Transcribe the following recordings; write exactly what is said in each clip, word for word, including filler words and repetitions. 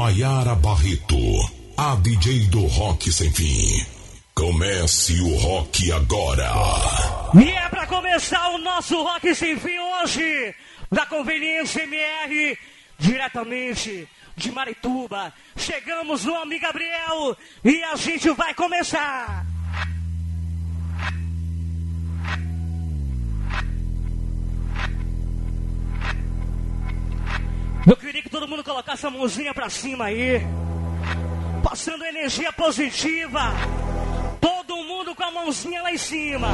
Maiara Barreto, a D J do Rock Sem Fim. Comece o rock agora. E é pra começar o nosso Rock Sem Fim hoje, da Conveniência M R, diretamente de Marituba. Chegamos no Amigo Gabriel e a gente vai começar. Eu queria que todo mundo colocasse a mãozinha pra cima aí, passando energia positiva. Todo mundo com a mãozinha lá em cima.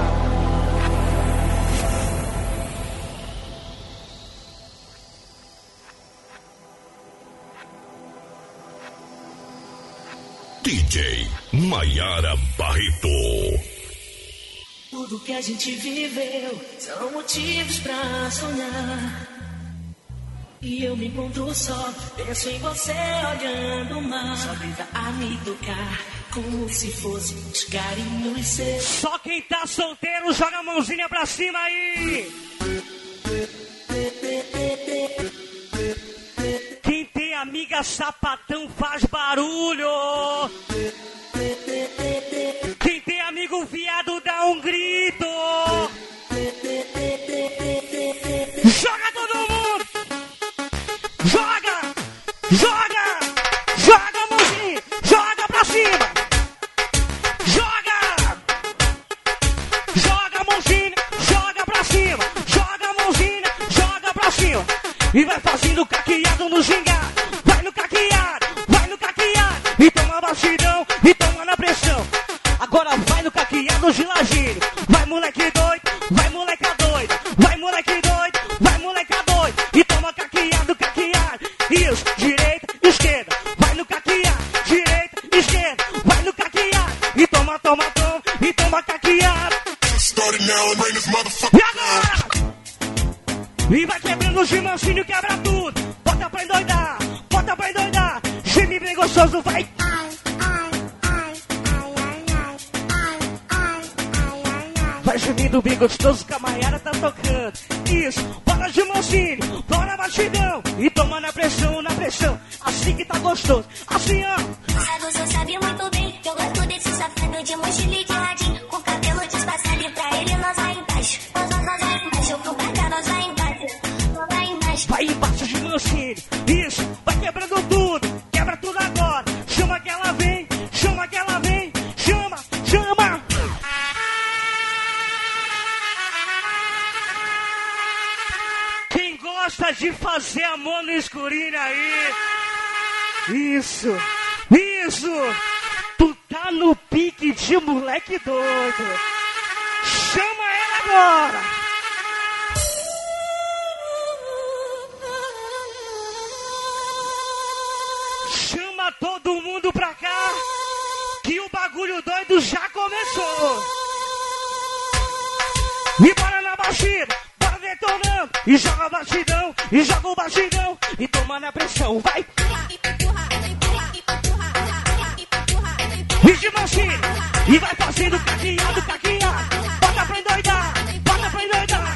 D J Maiara Barreto. Tudo que a gente viveu são motivos pra sonhar. E eu me encontro só, penso em você olhando o mar. Só tenta a me tocar, como se fosse os carinhos seus. Só quem tá solteiro joga a mãozinha pra cima aí. Quem tem amiga sapatão faz barulho. Quem tem amigo viado dá um grito. Joga todo mundo. Joga, joga, joga a mãozinha, joga pra cima. Joga, joga a mãozinha, joga pra cima. Joga a mãozinha, joga pra cima. E vai fazendo caqueado no gingado. Vai no caqueado, vai no caqueado. E toma batidão, e toma na pressão. Agora vai no caqueado de ladinho. Vai moleque doido, vai moleca doido. Vai moleque doido, vai moleca doido. E toma caqueado, caqueado. Isso, direita, esquerda. Vai no caqueado, direita, esquerda. Vai no caqueado. E toma, toma, toma. E toma caqueado. E agora? E vai quebrando o gimancinho, quebra tudo. Bota pra endoidar, bota pra endoidar. Geme bem gostoso, vai. Vai gemindo bem gostoso que a Maiara tá tocando. Isso, bora de mansinho, bora batidão. E toma na pressão, na pressão. Assim que tá gostoso, assim ó. Sabe, você sabe muito bem que eu gosto desse safado de mochila e de radinho. Com cabelo disfarçado e pra ele nós vai embaixo. Nós, nós, nós vai embaixo, eu vou pra cá, nós vai embaixo. Nós vai embaixo. Vai embaixo de mansinho, isso, vai quebrando tudo. Quebra tudo agora, chama que ela vem. Chama que ela vem, chama, chama. Quem gosta de fazer amor no escurinho aí? Isso, isso. Tu tá no pique de moleque doido. Chama ela agora. Chama todo mundo pra cá, que o bagulho doido já começou. E bora na batida, bora detonando. E joga a batidão, e joga o batidão. E toma na pressão, vai. E de mansinho, e vai fazendo caqueado, caqueado. Bota pra endoidar, bota pra endoidar.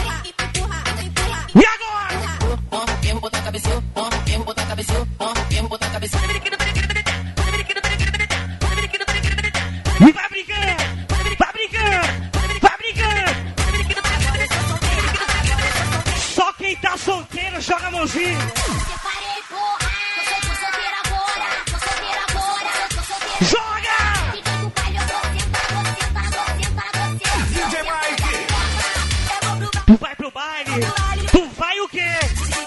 E agora? Quero botar a cabeça, quero botar a cabeça, quero botar a cabeça. E vai brincando, vai brincando, vai brincando. Só quem tá solteiro joga a mãozinha. Separei, porra. Tô solteira agora. Tô solteira agora. Tô solteira. Joga! Fica do baile, eu vou sentar, vou sentar, vou sentar, vou sentar. D J Mike. Eu vou pro Tu vai pro baile, tu vai o quê?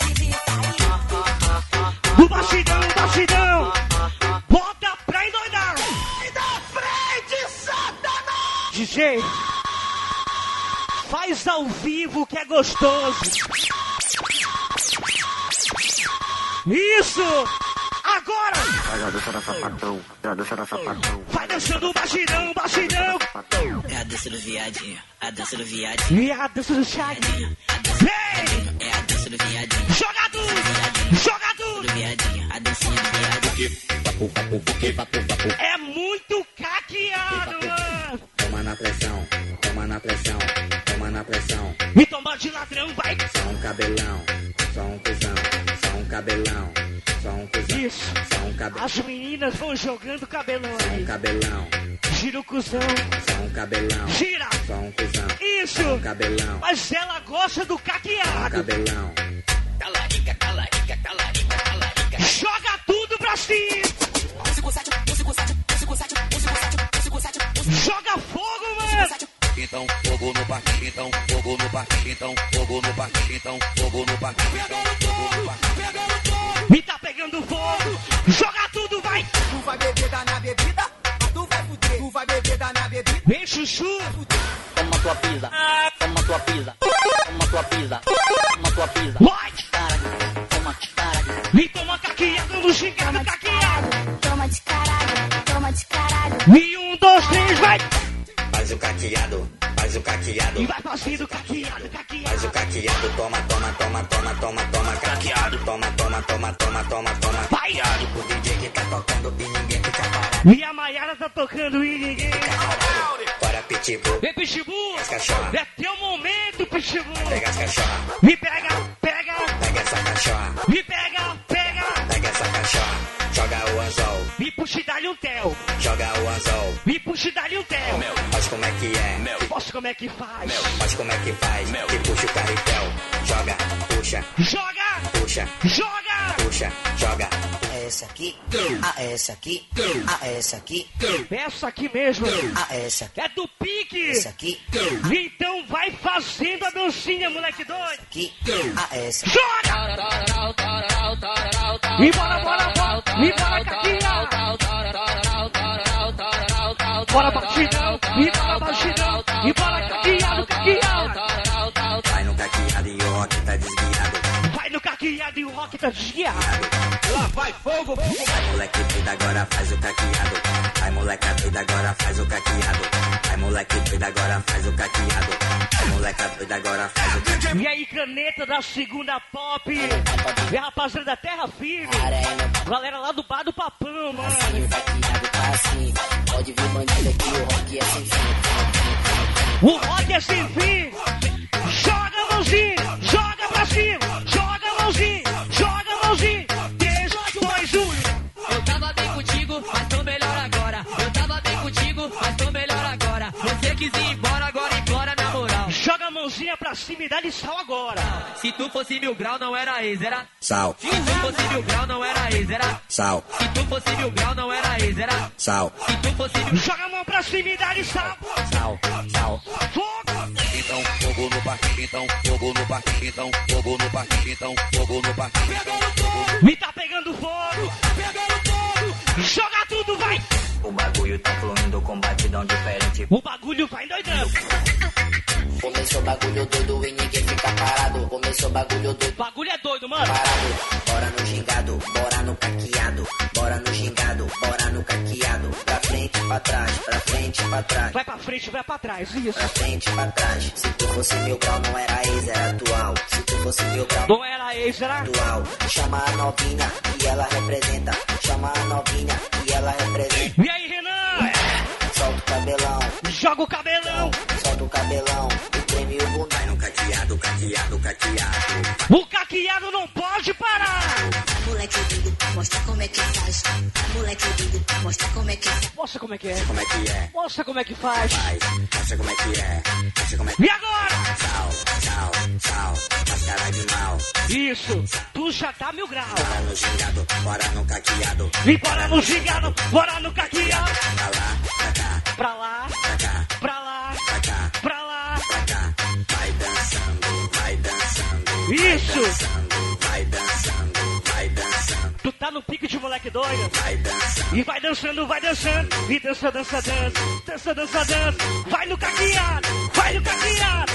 Do batidão, batidão. Bota pra endoidar. E da frente, Satanás! D J, faz ao vivo que é gostoso. Isso! Agora! Já deixa na sapatão, já deixa na sapatão. Vai dançando batidão, batidão. É a dança do viadinho, a dança do viadinho. E a dança do Chaguinho. Vem! É a dança do viadinho, Joga tudo! Joga tudo! do viadinho, a dancinha do viadinho. É muito caqueado, mano! Toma na pressão, toma na pressão, toma na pressão. E toma de ladrão, vai! Só um cabelão, só um cuzão, só um cabelão. Só um cuzão. Isso. Só um cabelão. As meninas vão jogando cabelão Só um aí. cabelão. Gira o cuzão. Só um cabelão. Gira. Só um cuzão. Isso. Só um cabelão. Mas ela gosta do Só um caqueado. cabelão. Talarica, talarica, talarica, talarica. Joga tudo pra cima. Joga fogo, mano. Então fogo no parque, então fogo no parque, então fogo no parque, então fogo no parque, então fogo no parque. E tá pegando fogo. Joga tudo, vai. Tu vai beber da na bebida, mas tu vai fuder. Tu vai beber da na bebida. Vem, chuchu. Toma tua pisa, toma tua pisa, toma tua pisa, toma tua pisa. Vai. Caralho, toma, caralho. E toma caqueado no gingado, caqueado. Toma de caralho, toma de caralho. E um, dois, três, vai. Faz o caqueado. Faz o caqueado. E vai fazendo caqueado, Faz o caqueado. caqueado. Toma, toma, toma, toma, toma, toma. Caqueado. Toma, toma, toma, toma, toma, toma. Vai. O D J que tá tocando e ninguém fica parado. E a Maiara tá tocando e ninguém. Bora, pitbull. Vem, Pitbull. As cachorra. É teu momento, Pitbull. Pega as cachorra. Me pega, pega. Pega essa cachorra. Me pega, pega. Pega essa cachorra. Joga o anzol. Me puxa e dá-lhe um tel. Joga o anzol. Me puxa e dá-lhe um tel. Faz como é que é. Posso como é que faz? Faz como é que faz. E puxa o carretel. Joga, puxa, Joga, puxa, joga. puxa, joga. É essa aqui, ah, é essa aqui, ah, é essa aqui, Essa aqui mesmo. ah, é essa aqui, É do pique. essa aqui, Então vai fazendo a dancinha, moleque doido. aqui, ah, é essa. Joga. E bora, bora, bora. E bora, caquinha. Bora, batidão. E bora, batidão. E bora, caquinhado, caquinhado. Vai no caqueado e o rock tá desviado. Vai no caquinhado e o rock tá desviado. Vai moleque doido, agora faz o caqueado. Vai moleca doida, agora faz o caqueado. Vai moleque doido, agora faz o caqueado. Vai moleca doida, agora faz o caqueado. E aí, caneta da segunda pop. E a rapaziada da Terra Firme. Galera lá do bar do Papão, mano. Caqueado tá assim, pode vir bandido aqui, o rock é sem fim. O rock é sem fim. Joga a mãozinha, joga pra cima. Joga a mãozinha, joga a mãozinha. três, dois, um. Eu tava bem contigo, mas tô melhor agora. Eu tava bem contigo, mas tô melhor agora. Você quis ir embora, agora implora na moral. Joga a mãozinha pra cima e dá-lhe sal agora. Se tu fosse mil grau, não era ex, era. Sal, Se tu fosse mil grau, não era ex, era. sal, Se tu fosse mil grau, não era ex, era. sal, Se tu fosse mil Joga a mão pra cima e dá-lhe sal. sal, sal. Fogo. Então fogo no parque, então fogo no parque, então fogo no parque, então fogo no parque. Me tá pegando fogo. Joga tudo, vai. O bagulho tá fluindo com batidão diferente. O bagulho vai doidando. Começou bagulho doido e ninguém fica parado. Começou bagulho doido O bagulho é doido, mano. parado. Bora no gingado, bora no caqueado. Bora no gingado, bora no caqueado. Pra frente, pra trás, pra frente, pra trás. Vai pra frente, vai pra trás. Isso. Pra frente, pra trás. Se tu fosse mil grau, não era ex, era atual. Se tu fosse mil grau, Não era ex, era? atual. Chama a novinha e ela representa. Chama a novinha e ela representa. E aí, Renan? Solta o cabelão, Joga o cabelão. solta o cabelão. E treme o bundão. Vai no caqueado, caqueado, caqueado. O caqueado não pode parar. Moleque doido, mostra como é que faz. Moleque doido, mostra como é que faz. Mostra como é que é. Como é que é? Mostra como é que faz. Faz, mostra como é que é. Mostra como é que E agora? Sal, sal, sal. Mascara de mal. Isso. Tu já tá mil graus. Bora no gingado, bora no caqueado. E bora no gingado, bora no caqueado. Pra lá, pra cá, Pra lá, pra cá, pra lá, pra cá, pra lá. pra cá. Vai dançando, vai dançando. Isso. Dançando, vai dançando, vai dançando. Tu tá no pique de moleque doido. Vai dançando. E vai dançando, vai dançando. E dança, dança, dança. Dança, dança, dança. Vai no caqueado, vai no caqueado.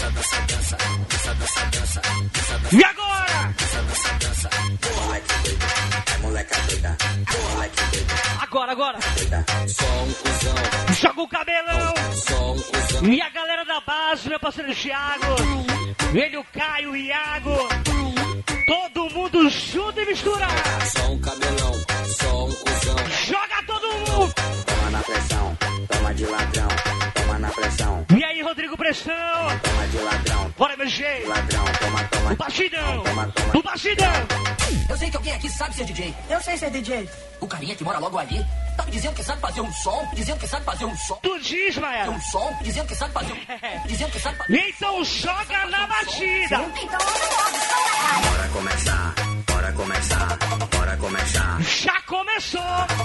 E agora? Moleque doido, é moleca doida. Moleque doido, Agora, agora. doida. Só um cuzão, Joga o cabelão. só um cuzão. E a galera da base, meu parceiro Thiago. Ele, o Caio, o Iago. Todo mundo junto e misturado. Só um cabelão, só um cuzão. Joga todo mundo. Toma na pressão, toma de ladrão. Toma na pressão, E aí, Rodrigo Pressão. toma de ladrão. Bora, meu jeito. Ladrão, toma, toma toma. O Bastidão. Toma, toma. O Bastidão. Eu sei que alguém aqui sabe ser D J. Eu sei ser D J. O carinha que mora logo ali tá me dizendo que sabe fazer um som, dizendo que sabe fazer um som. Tu diz, Maia. Um som, dizendo que sabe fazer um... Dizendo que sabe fazer... Então joga na batida. Bora começar, bora começar, bora começar. Já começou.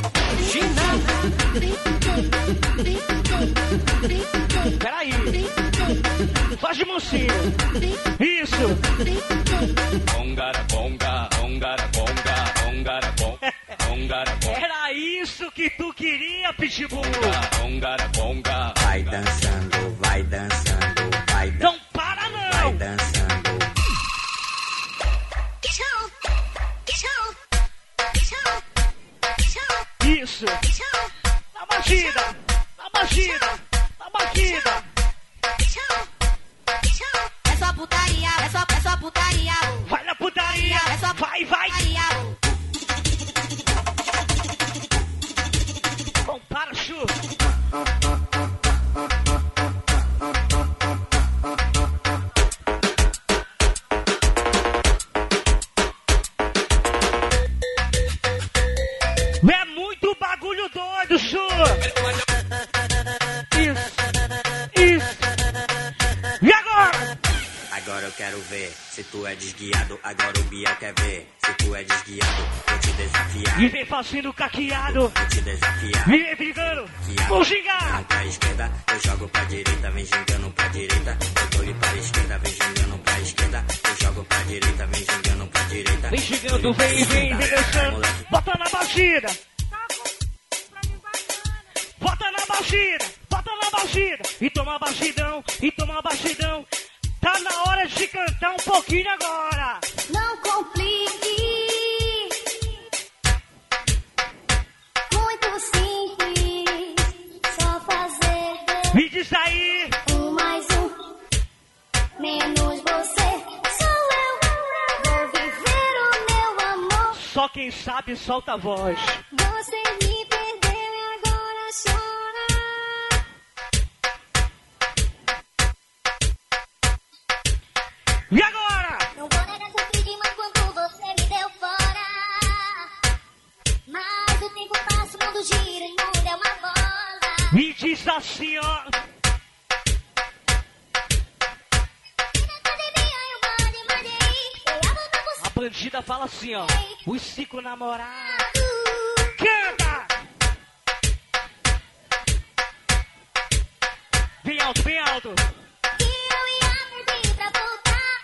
Peraí. Faz de mocinho. Isso. Bongara, bonga, bongara, bonga, bongara, bonga, bongara, bonga. Era isso que tu queria, Pitbull. Bongara, bonga. Vai dançando, vai dançando, vai dançando. Não para não. Vai dançando. Isso. Na batida. Na batida. Na batida. É só putaria, é só, é só putaria. Vai na putaria. É só Vai, vai. putaria. Compara, Chu. É muito bagulho doido, Chu. Isso. Isso. E agora? Agora eu quero ver se tu é desguiado. Agora o Biel quer ver se tu é desguiado. Vou te desafiar. E vem fazendo caqueado. Vou te desafiar. E vem brigando. Vou gingar. Não pra esquerda, eu jogo pra direita, vem gingando pra direita. Eu dou-lhe para esquerda, vem gingando pra esquerda. Eu jogo pra direita, vem gingando pra direita. Vem chegando, vem, vem, vem dançando. Bota na batida. Bota na batida. Bota na batida. E toma batidão. E toma batidão. Tá na hora de cantar um pouquinho agora. Não complique. Muito simples. Só fazer Me diz aí. um mais um. Menos você. Sou eu. Vou viver o meu amor. Só quem sabe solta a voz. Você me perdeu e agora chora. E agora? Não vou negar que eu fiz demais quando você me deu fora. Mas o tempo passa, o mundo gira e muda é uma bola. Me diz assim, ó. E na academia eu mandei, mandei. Eu amo pra você. A bandida fala assim, ó. Os cinco namorados. Canta! Bem alto, bem alto. Que eu ia pedir pra voltar.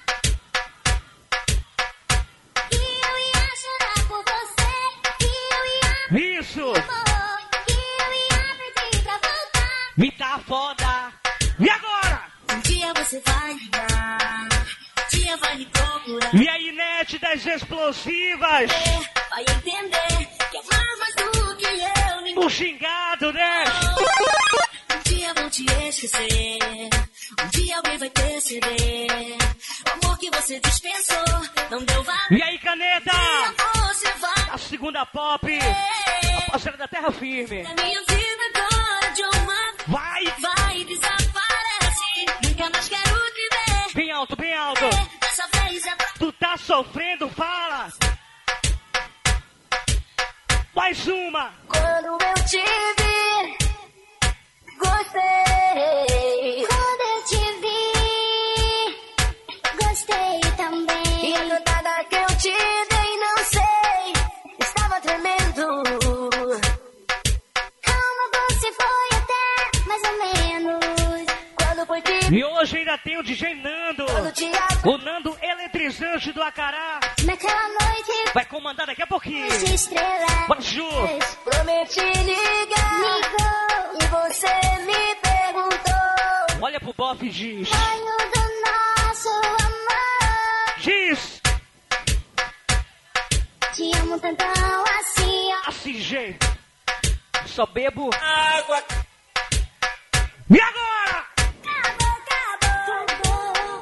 Que eu ia chorar por você. Que eu ia Isso! amor. Que eu ia pedir pra voltar. Me dá foda. E agora? Um dia você vai ligar. Um dia vai me procurar. E a Inete das explosivas. Vai entender que é mais mais do que eu. Me O xingado, né? Um dia vão te esquecer. Um dia alguém vai perceber. O amor que você dispensou não deu valor. E aí, Caneta? Você vai A segunda pop. A parceira da Terra Firme. na minha vida agora de uma Vai! vai e desaparece. Nunca mais quero te ver. Bem alto, bem alto. Dessa vez é pra Tu tá sofrendo, fala. Mais uma. quando eu te vi. Gostei. Quando eu te vi. Gostei também. E a cantada que eu te dei, não sei. Estava tremendo. Calma, você foi até mais ou menos. Quando foi te E hoje ainda tem o D J Nando. quando te O Nando eletrizante do Acará. naquela noite. Vai comandar daqui a pouquinho. De estrelas. Bora, Ju. Prometi ligar. Ligou. E você me perguntou. Olha pro Bob e diz. Sonho do nosso amor. Diz. Te amo tantão assim, ó. Assim, G. Só bebo água. E agora? Acabou, acabou.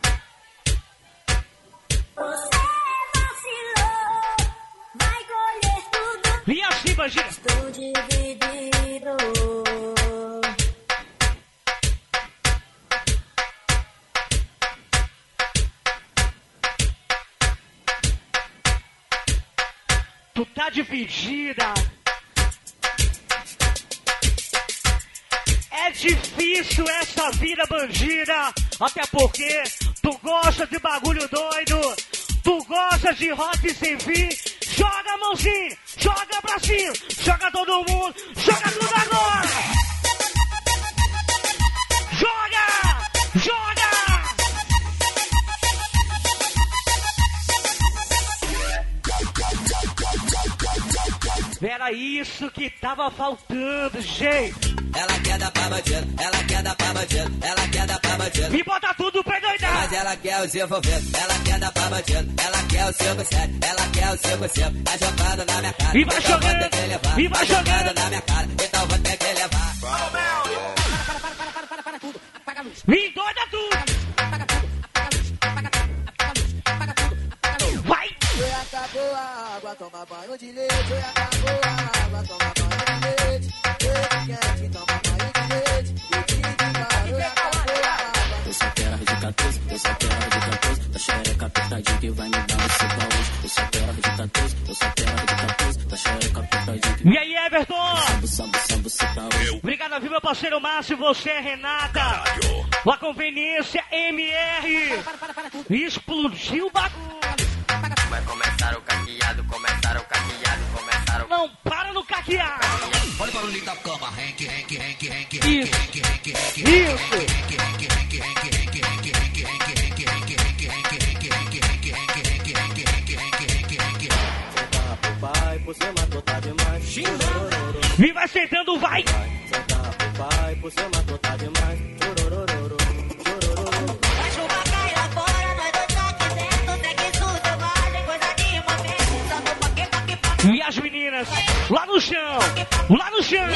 Você vacilou. Vai colher tudo. E assim, bandida. Estou dividido. Tu tá dividida. É difícil essa vida bandida, até porque tu gosta de bagulho doido, tu gosta de rock sem fim. Joga a mãozinha, joga pra cima, joga todo mundo, joga tudo agora. Joga, joga. Era isso que tava faltando, gente. Ela quer dar pra bandido, ela quer dar pra bandido, ela quer dar pra bandido. Me bota tudo pra doidar. Mas ela quer os envolvidos, ela quer dar pra bandido, ela quer o cinco sete, ela quer o cinco cinco. Tá jogando na minha cara, e vai então jogando, vou ter que levar. e vai tá jogando. jogando na minha cara, então vou ter que levar. Para, para, para, para, para, para tudo. Apaga a luz. Me doida tudo. Apaga tudo, apaga a luz, apaga tudo, apaga a luz, apaga tudo, apaga a luz. Vai. Foi, acabou a água, toma banho de leite. Foi, acabou a água, toma banho de leite. Leite quente, toma banho de leite. Leite de barulho, acabou a água. Eu só quero de quatorze, eu só quero de quatorze. Da xereca apertadinha que vai me dar um sopa hoje. Eu só quero de quatorze, eu só quero de quatorze. Da xereca apertadinha que E aí, Everton? sambo, sambo, sambo, sopa hoje. Obrigado, viu, meu parceiro Márcio, você, Renata. A conveniência M R. Explodiu o bagulho. Vai começar o caqueado, começar o caqueado, começar o... Não para no caqueado. Olha o barulhinho da cama. Henk, Henk, Henk, Henk, Isso. Henk, Henk, Henk, Henk, Isso. Henk, Henk, Henk, Henk, Henk, Henk, Henk, Henk, Henk, Henk, Henk, Henk, Henk, Henk, Henk, Henk, Henk, Henk, Henk. Senta pro pai, por cima tu tá demais. Me vai sentando, vai. Senta pro pai, por cima tu tá demais. Chororororo, chororororo. Vai chuva cai lá fora, nós dois tá aqui dentro. Segue sujo, selvagem, coisa de momento. Só no paque, paque, paque. E as meninas lá no chão, lá no chão.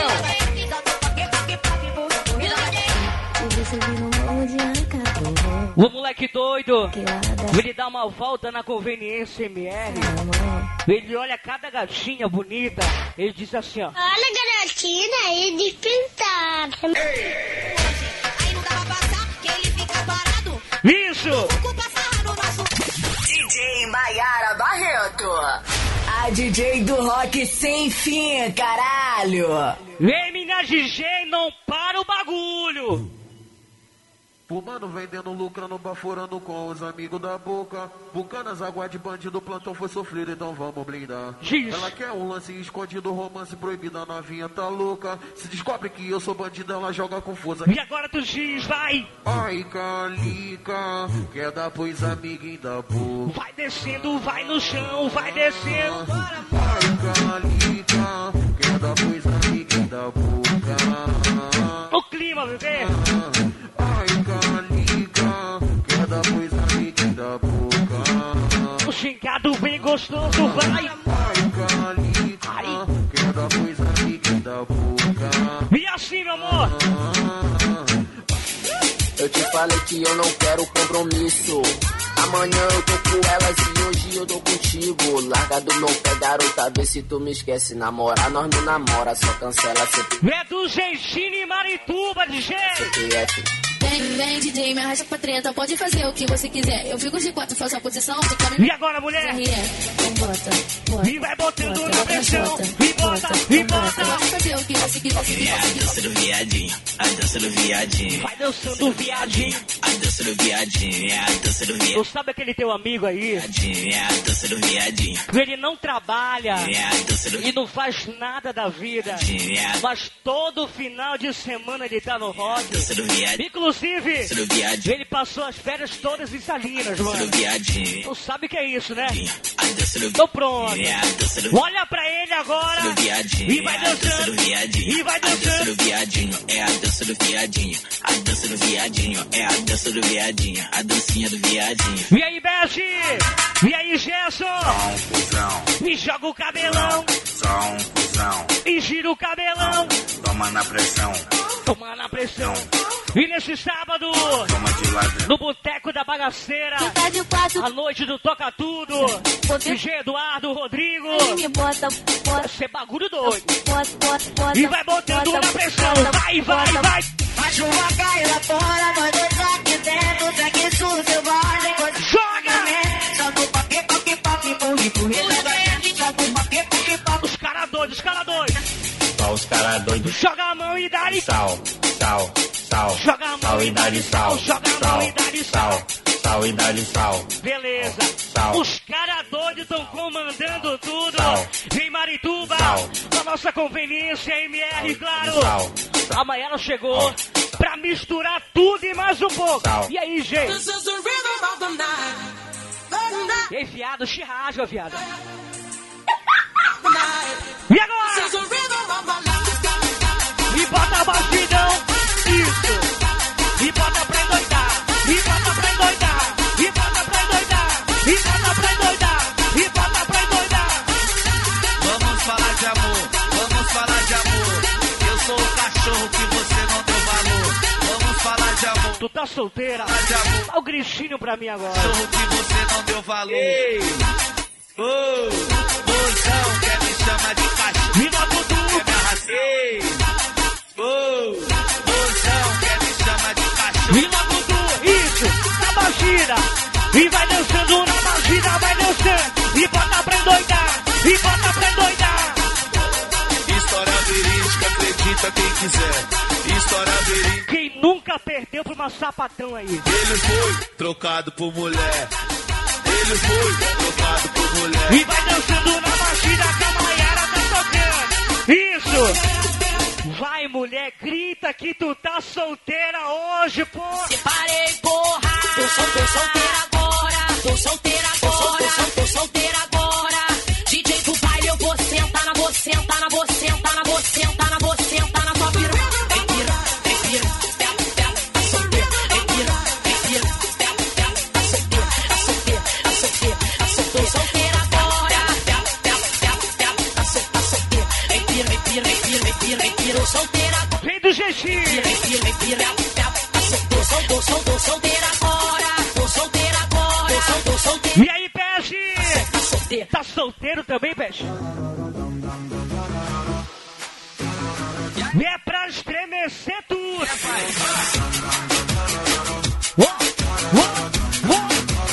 O moleque doido, ele dá uma volta na conveniência M R. Ele olha cada gatinha bonita. Ele diz assim, ó: Olha, garotinha aí de pintar. Aí não dá pra passar, que ele fica parado. isso! O cu passa no nosso... D J Maiara Barreto, a D J do rock sem fim, caralho. Vem, minha D J, não para o bagulho. Fumando, vendendo, lucrando, baforando com os amigos da boca. Bucanas, água de bandido, plantão foi sofrido, então vamos blindar. Diz. Ela quer um lance escondido, romance proibido, a novinha tá louca. Se descobre que eu sou bandido, ela joga confusa. E agora tu diz, vai. Ai, calica, quer dar pros amiguinhos da boca. Vai descendo, vai no chão, vai descendo. Ai, calica, quer dar pros amiguinhos da boca. O clima, bebê. Ai, calica, quer dar pros amiguinhos da boca. O xingado bem gostoso, vai. Ai, calica, quer dar pros amiguinhos da boca. E assim, meu amor. Eu te falei que eu não quero compromisso. Amanhã eu tô com elas e hoje eu tô contigo. Larga do meu pé, garota, vê se tu me esquece. Namorar, nós não namora, só cancela sempre. É do Jeitinho e Marituba, D J. Vem, vem, D J, me arrasta pra treta. Pode fazer o que você quiser. Eu fico de quatro, faço a posição. E agora, mulher? E vai botando na pressão. E bota, e bota. Pode fazer o que você quiser. É a dança do viadinho, a dança do viadinho. Vai dançando, viadinho. A dança do viadinho, é a dança do viadinho. Tu sabe aquele teu amigo aí? É a dança do viadinho. Ele não trabalha É a dança do e não faz nada da vida. viadinho. Mas todo final de semana ele tá no rock. Dança do viadinho. Inclusive, Dança do viadinho. ele passou as férias todas em Salinas, Dança mano. do viadinho. Tu sabe que é isso, né? A dança do Tô pronto. É a dança do Olha pra ele agora. do viadinho. E vai É a dança dançando. do viadinho. E vai A dança dançando. do viadinho. É a dança do viadinho. A dança do viadinho. É a dança do viadinho. A dancinha do viadinho. E aí, Beth? E aí, Gerson? Só um cuzão. E joga o cabelão. Só um cuzão. E gira o cabelão. Toma na pressão. Toma na pressão. E nesse sábado, Toma de ladrão. no Boteco da Bagaceira, Tá de quatro. a noite do Toca Tudo, D J Eduardo, Rodrigo, Me bota, bota, vai ser bagulho doido. bota, bota, bota. E vai botando bota, na pressão, bota, vai, vai, bota. vai. A chuva cai lá fora, nós dois tá aqui dentro. Segue sujo, selvagem, coisa de Joga! momento. Só no paque, paque, paque, pum, pum. Só no paque, paque, os caras doidos. Só os caras doidos. Joga a mão e dá-lhe sal, sal, sal. Joga a mão sal e dá-lhe sal. Joga a mão e dá-lhe sal. Sal e dá-lhe sal. Beleza. Sal. Os caras doidos estão comandando tudo. Sal. Em Marituba. Sal. A nossa conveniência M R, claro. Sal. A Maiara chegou pra misturar tudo e mais um pouco. Sal. E aí, gente? E aí, viado, se rasga, viado. E agora? E bota a batidão. Isso. E bota pra endoidar. E bota pra endoidar. E bota pra endoidar. E bota pra endoidar. E bota pra endoidar. Vamos falar de amor. Vamos falar de amor. Eu sou o cachorro que você não deu valor. Vamos falar de amor. Tu tá solteira? Dá o gritinho pra mim agora. Cachorro que você não deu valor. Ei! Ô! Oh, mozão, quer me chamar de cachorro? Me dá tudo. Quer me arrastar? Ei! Ô! Oh, mozão, quer me chamar de cachorro? Me dá tudo. Isso. Na bagida. E vai dançando na bagida. Vai dançando. E bota pra endoidar. E bota pra endoidar. História verídica, acredita quem quiser. História verídica. Quem nunca perdeu pra uma sapatão aí? Ele foi trocado por mulher. Ele foi trocado por mulher. E vai dançando na batida que a Maiara tá tocando. Isso. Vai, mulher, grita que tu tá solteira hoje, pô. Separei, porra. Tô, sol, tô solteira agora. Tô solteira agora. Tô, sol, tô solteira agora. D J do baile, eu vou sentar na vou sentar na vou sentar na vou sentar na vou sentar na tua pira. Ei, pira, ei, pira. Pera, pera, tá solteira. Ei, pira, ei, pira. Pera, pera, tá solteira. Tá solteira, tá solteira, tá solteira. Tô solteira agora. Pera, pera, pera, pera, tá solteira. Ei, pira, ei, pira, ei, pira, ei, pira, ei, pira. Tô solteira agora. Vem do jeitinho. Ei, pira, ei, pira, pera, tá solteira. Tô, tô, tô solteira agora. Tô solteira agora. Tô, tô solteira. E aí, Peixe? Tá solteiro. Tá solteiro também, Peixe? É pra estremecer tudo. Oh, oh, oh.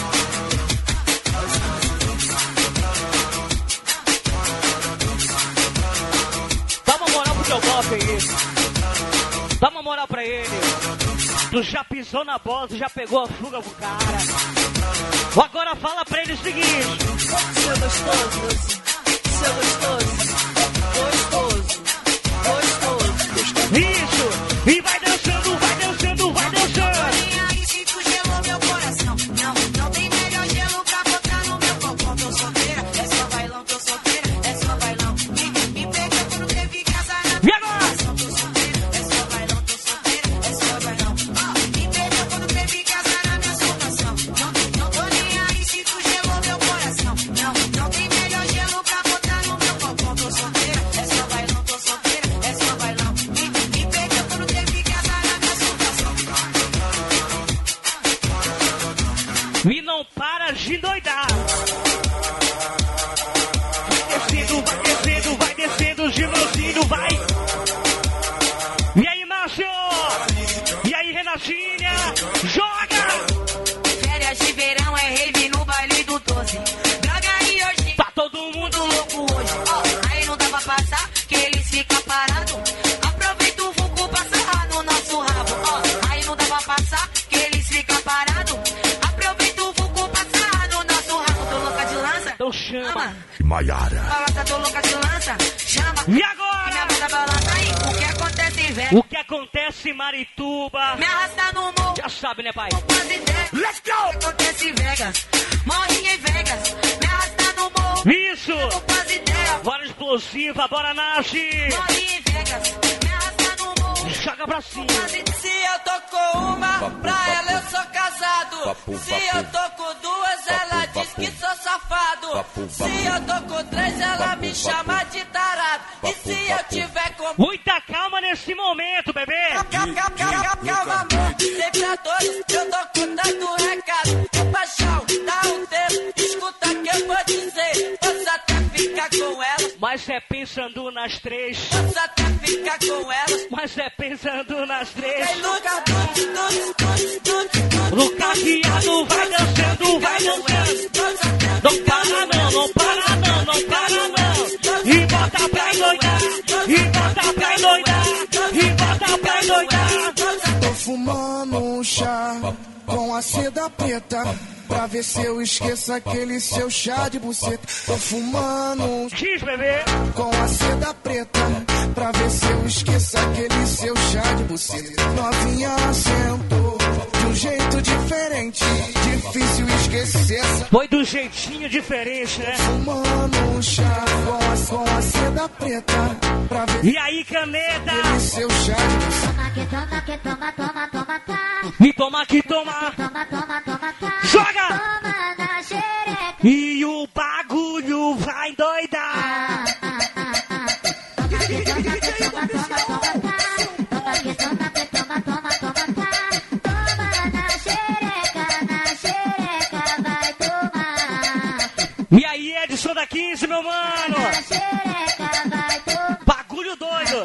Dá uma moral pro teu bofe aí. Dá uma moral pra ele. Tu já pisou na bola, tu já pegou a fuga pro cara. Agora fala pra ele o seguinte. Seu gostoso, seu gostoso, gostoso, gostoso. Isso! E vai dançando, vai dançando, vai dançando. E aí se tu gelou meu coração. Não, não tem melhor gelo pra botar no meu copão. Tô solteira, é só bailão, tô solteira, é só bailão. Me, me pega quando teve casa na e agora? Tô solteira, é só bailão, tô solteira, é só bailão. Oh, me pega quando teve casa na minha soltação. Não, não tô nem aí se tu gelou meu coração. Não, não tem melhor gelo pra botar no meu copão. Tô solteira, é só bailão, tô solteira, é só bailão. Me, me pega quando teve casa na minha soltação. E não para de doidar. Vai descendo, vai descendo, vai descendo, Gilãozinho, vai. E aí, Márcio? E aí, Renatinha? Joga! Férias de verão é rave no baile do doze. Droga e hoje tá todo mundo louco hoje. Oh, aí não dá pra passar que eles ficam parados. Aproveita o vulco pra sarrar no nosso rabo. Oh, aí não dá pra passar que eles ficam parados. Aproveita o vulco pra sarrar no nosso rabo. Tô louca de lança? Então chama. Maiara. Balança, tô louca de lança. Chama. E agora? Minha bunda balança aí. O que acontece em Vegas? O que acontece em Marituba? Me arrasta no morro. Já sabe, né, pai? Let's go! O que acontece em Vegas? Morre em Vegas. Me arrasta no morro. Isso! Bora explosiva, bora nasce! Morre em Vegas. Me arrasta no morro. Joga pra cima. Se eu tô com uma, papo, pra papo. ela eu sou casado. Papo, Se papo. eu tô com duas, Papo, ela papo. diz que sou safado. Papo, Se papo. eu tô com três, ela Papo, me papo. chama de tarado. E Papo, se eu papo. tiver com... Muita calma nesse momento, bebê! Calma, amor, sempre a todos eu tô contando recado. Ô paixão, dá um tempo, escuta que eu vou dizer. Posso até ficar com ela, Mas é pensando nas três. posso até ficar com ela. Mas é pensando nas três. Tem lugar, tudo, tudo, tudo, tudo. No caqueado vai dançando, vai dançando. Não para não, não para não, não para não. E bota pra endoidar, e bota pra endoidar, e bota pra endoidar. Tô fumando um chá com a seda preta, pra ver se eu esqueço aquele seu chá de buceta. Tô fumando um X, bebê, com a seda preta, pra ver se eu esqueço aquele seu chá de buceta. Novinha sentou de um jeito diferente, difícil esquecer essa. Foi do jeitinho diferente, né? Fumando um chá com a, com a seda preta, pra ver. E aí, caneta? Aquele seu chá de buceta. Toma que toma, toma, toma, tá. E toma que toma. Toma, toma, toma, tá. Joga! Toma na xereca. E o bagulho vai doidar. Toma que toma, que toma, toma, toma, tá. Toma que toma, que toma, toma, toma, tá. Toma na xereca, na xereca vai tomar. E aí, Edson da quinze, meu mano. Na xereca vai tomar. Bagulho doido.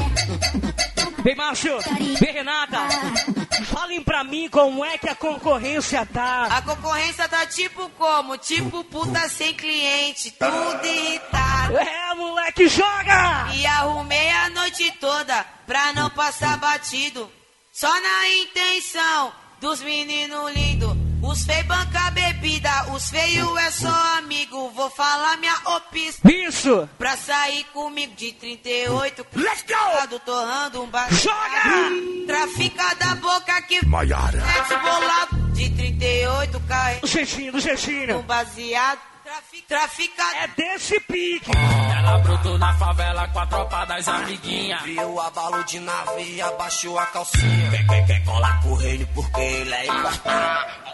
Vem, Márcio. Vem, Renata. Falem pra mim como é que a concorrência tá. A concorrência tá tipo como? Tipo puta sem cliente, tudo irritado. É, moleque, joga! E arrumei a noite toda pra não passar batido. Só na intenção dos meninos lindos. Os feios banca bebida, os feios é só amigo. Vou falar minha opção. Isso! Pra sair comigo de trinta e oito. Let's go! Torrando um baseado. Joga! Trafica da boca que... Maiara. Sexo bolado de trinta e oito carros. Do jeitinho, do jeitinho. Um baseado. Trafica, trafica... É desse pique. Ela brotou na favela com a tropa das amiguinhas. Viu a balo de nave e abaixou a calcinha. Quer, quer, quer colar com ele porque ele é importante.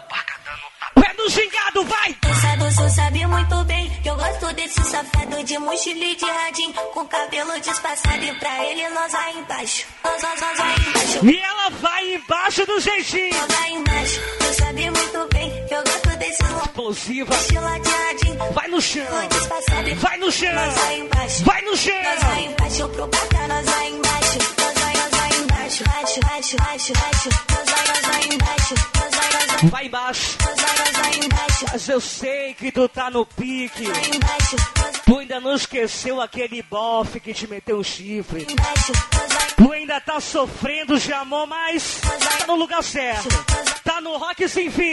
Pé no gingado, vai! Você sabe muito bem que eu gosto desse safado de mochila e de radinho, com cabelo disfarçado e pra ele nós vai embaixo. Nós, nós, nós vai embaixo. E ela vai embaixo do jeitinho. Nós vai embaixo. Você sabe muito bem que eu gosto desse explosiva. mochila de radinho. Vai no chão. Disfarçado. Vai no chão. Nós vai embaixo. Vai no chão. Nós vai embaixo pro bacana, nós vai embaixo. Nós vai, nós vai embaixo. Baixo, baixo, baixo, baixo. Nós vai, nós vai embaixo. Nós vai, nós vai. Vai embaixo. Nós vai, nós vai embaixo. Mas eu sei que tu tá no pique. Vai embaixo. Tu ainda não esqueceu aquele bofe que te meteu um chifre. Embaixo. Nós vai. Tu ainda tá sofrendo de amor, mas tá no lugar certo. Tá no rock sem fim.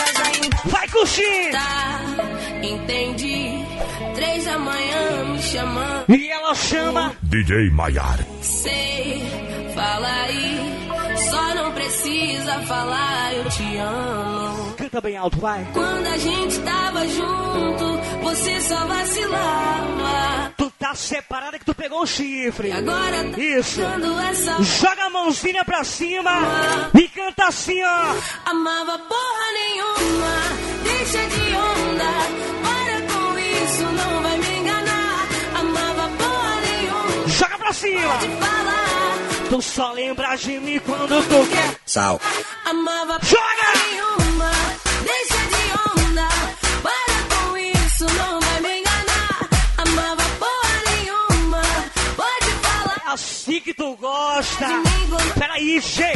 Vai curtir. Tá, entendi. Três da manhã me chamando. E ela chama D J Maiara. Sei, fala aí. Só não precisa falar, eu te amo. Canta bem alto, vai. Quando a gente tava junto, você só vacilava. Tu tá separada que tu pegou o chifre. E agora tá isso. Essa... Joga a mãozinha pra cima ah. e canta assim, ó. Amava porra nenhuma, deixa de onda. Para com isso, não vai me enganar. Amava porra nenhuma. Joga pra cima. Pode falar. Tu só lembra de mim quando tu quer. Sal. Amava Joga! nenhuma, deixa de onda. Para com isso, não vai me enganar. Amava porra nenhuma, pode falar. É assim que tu gosta. Peraí, G.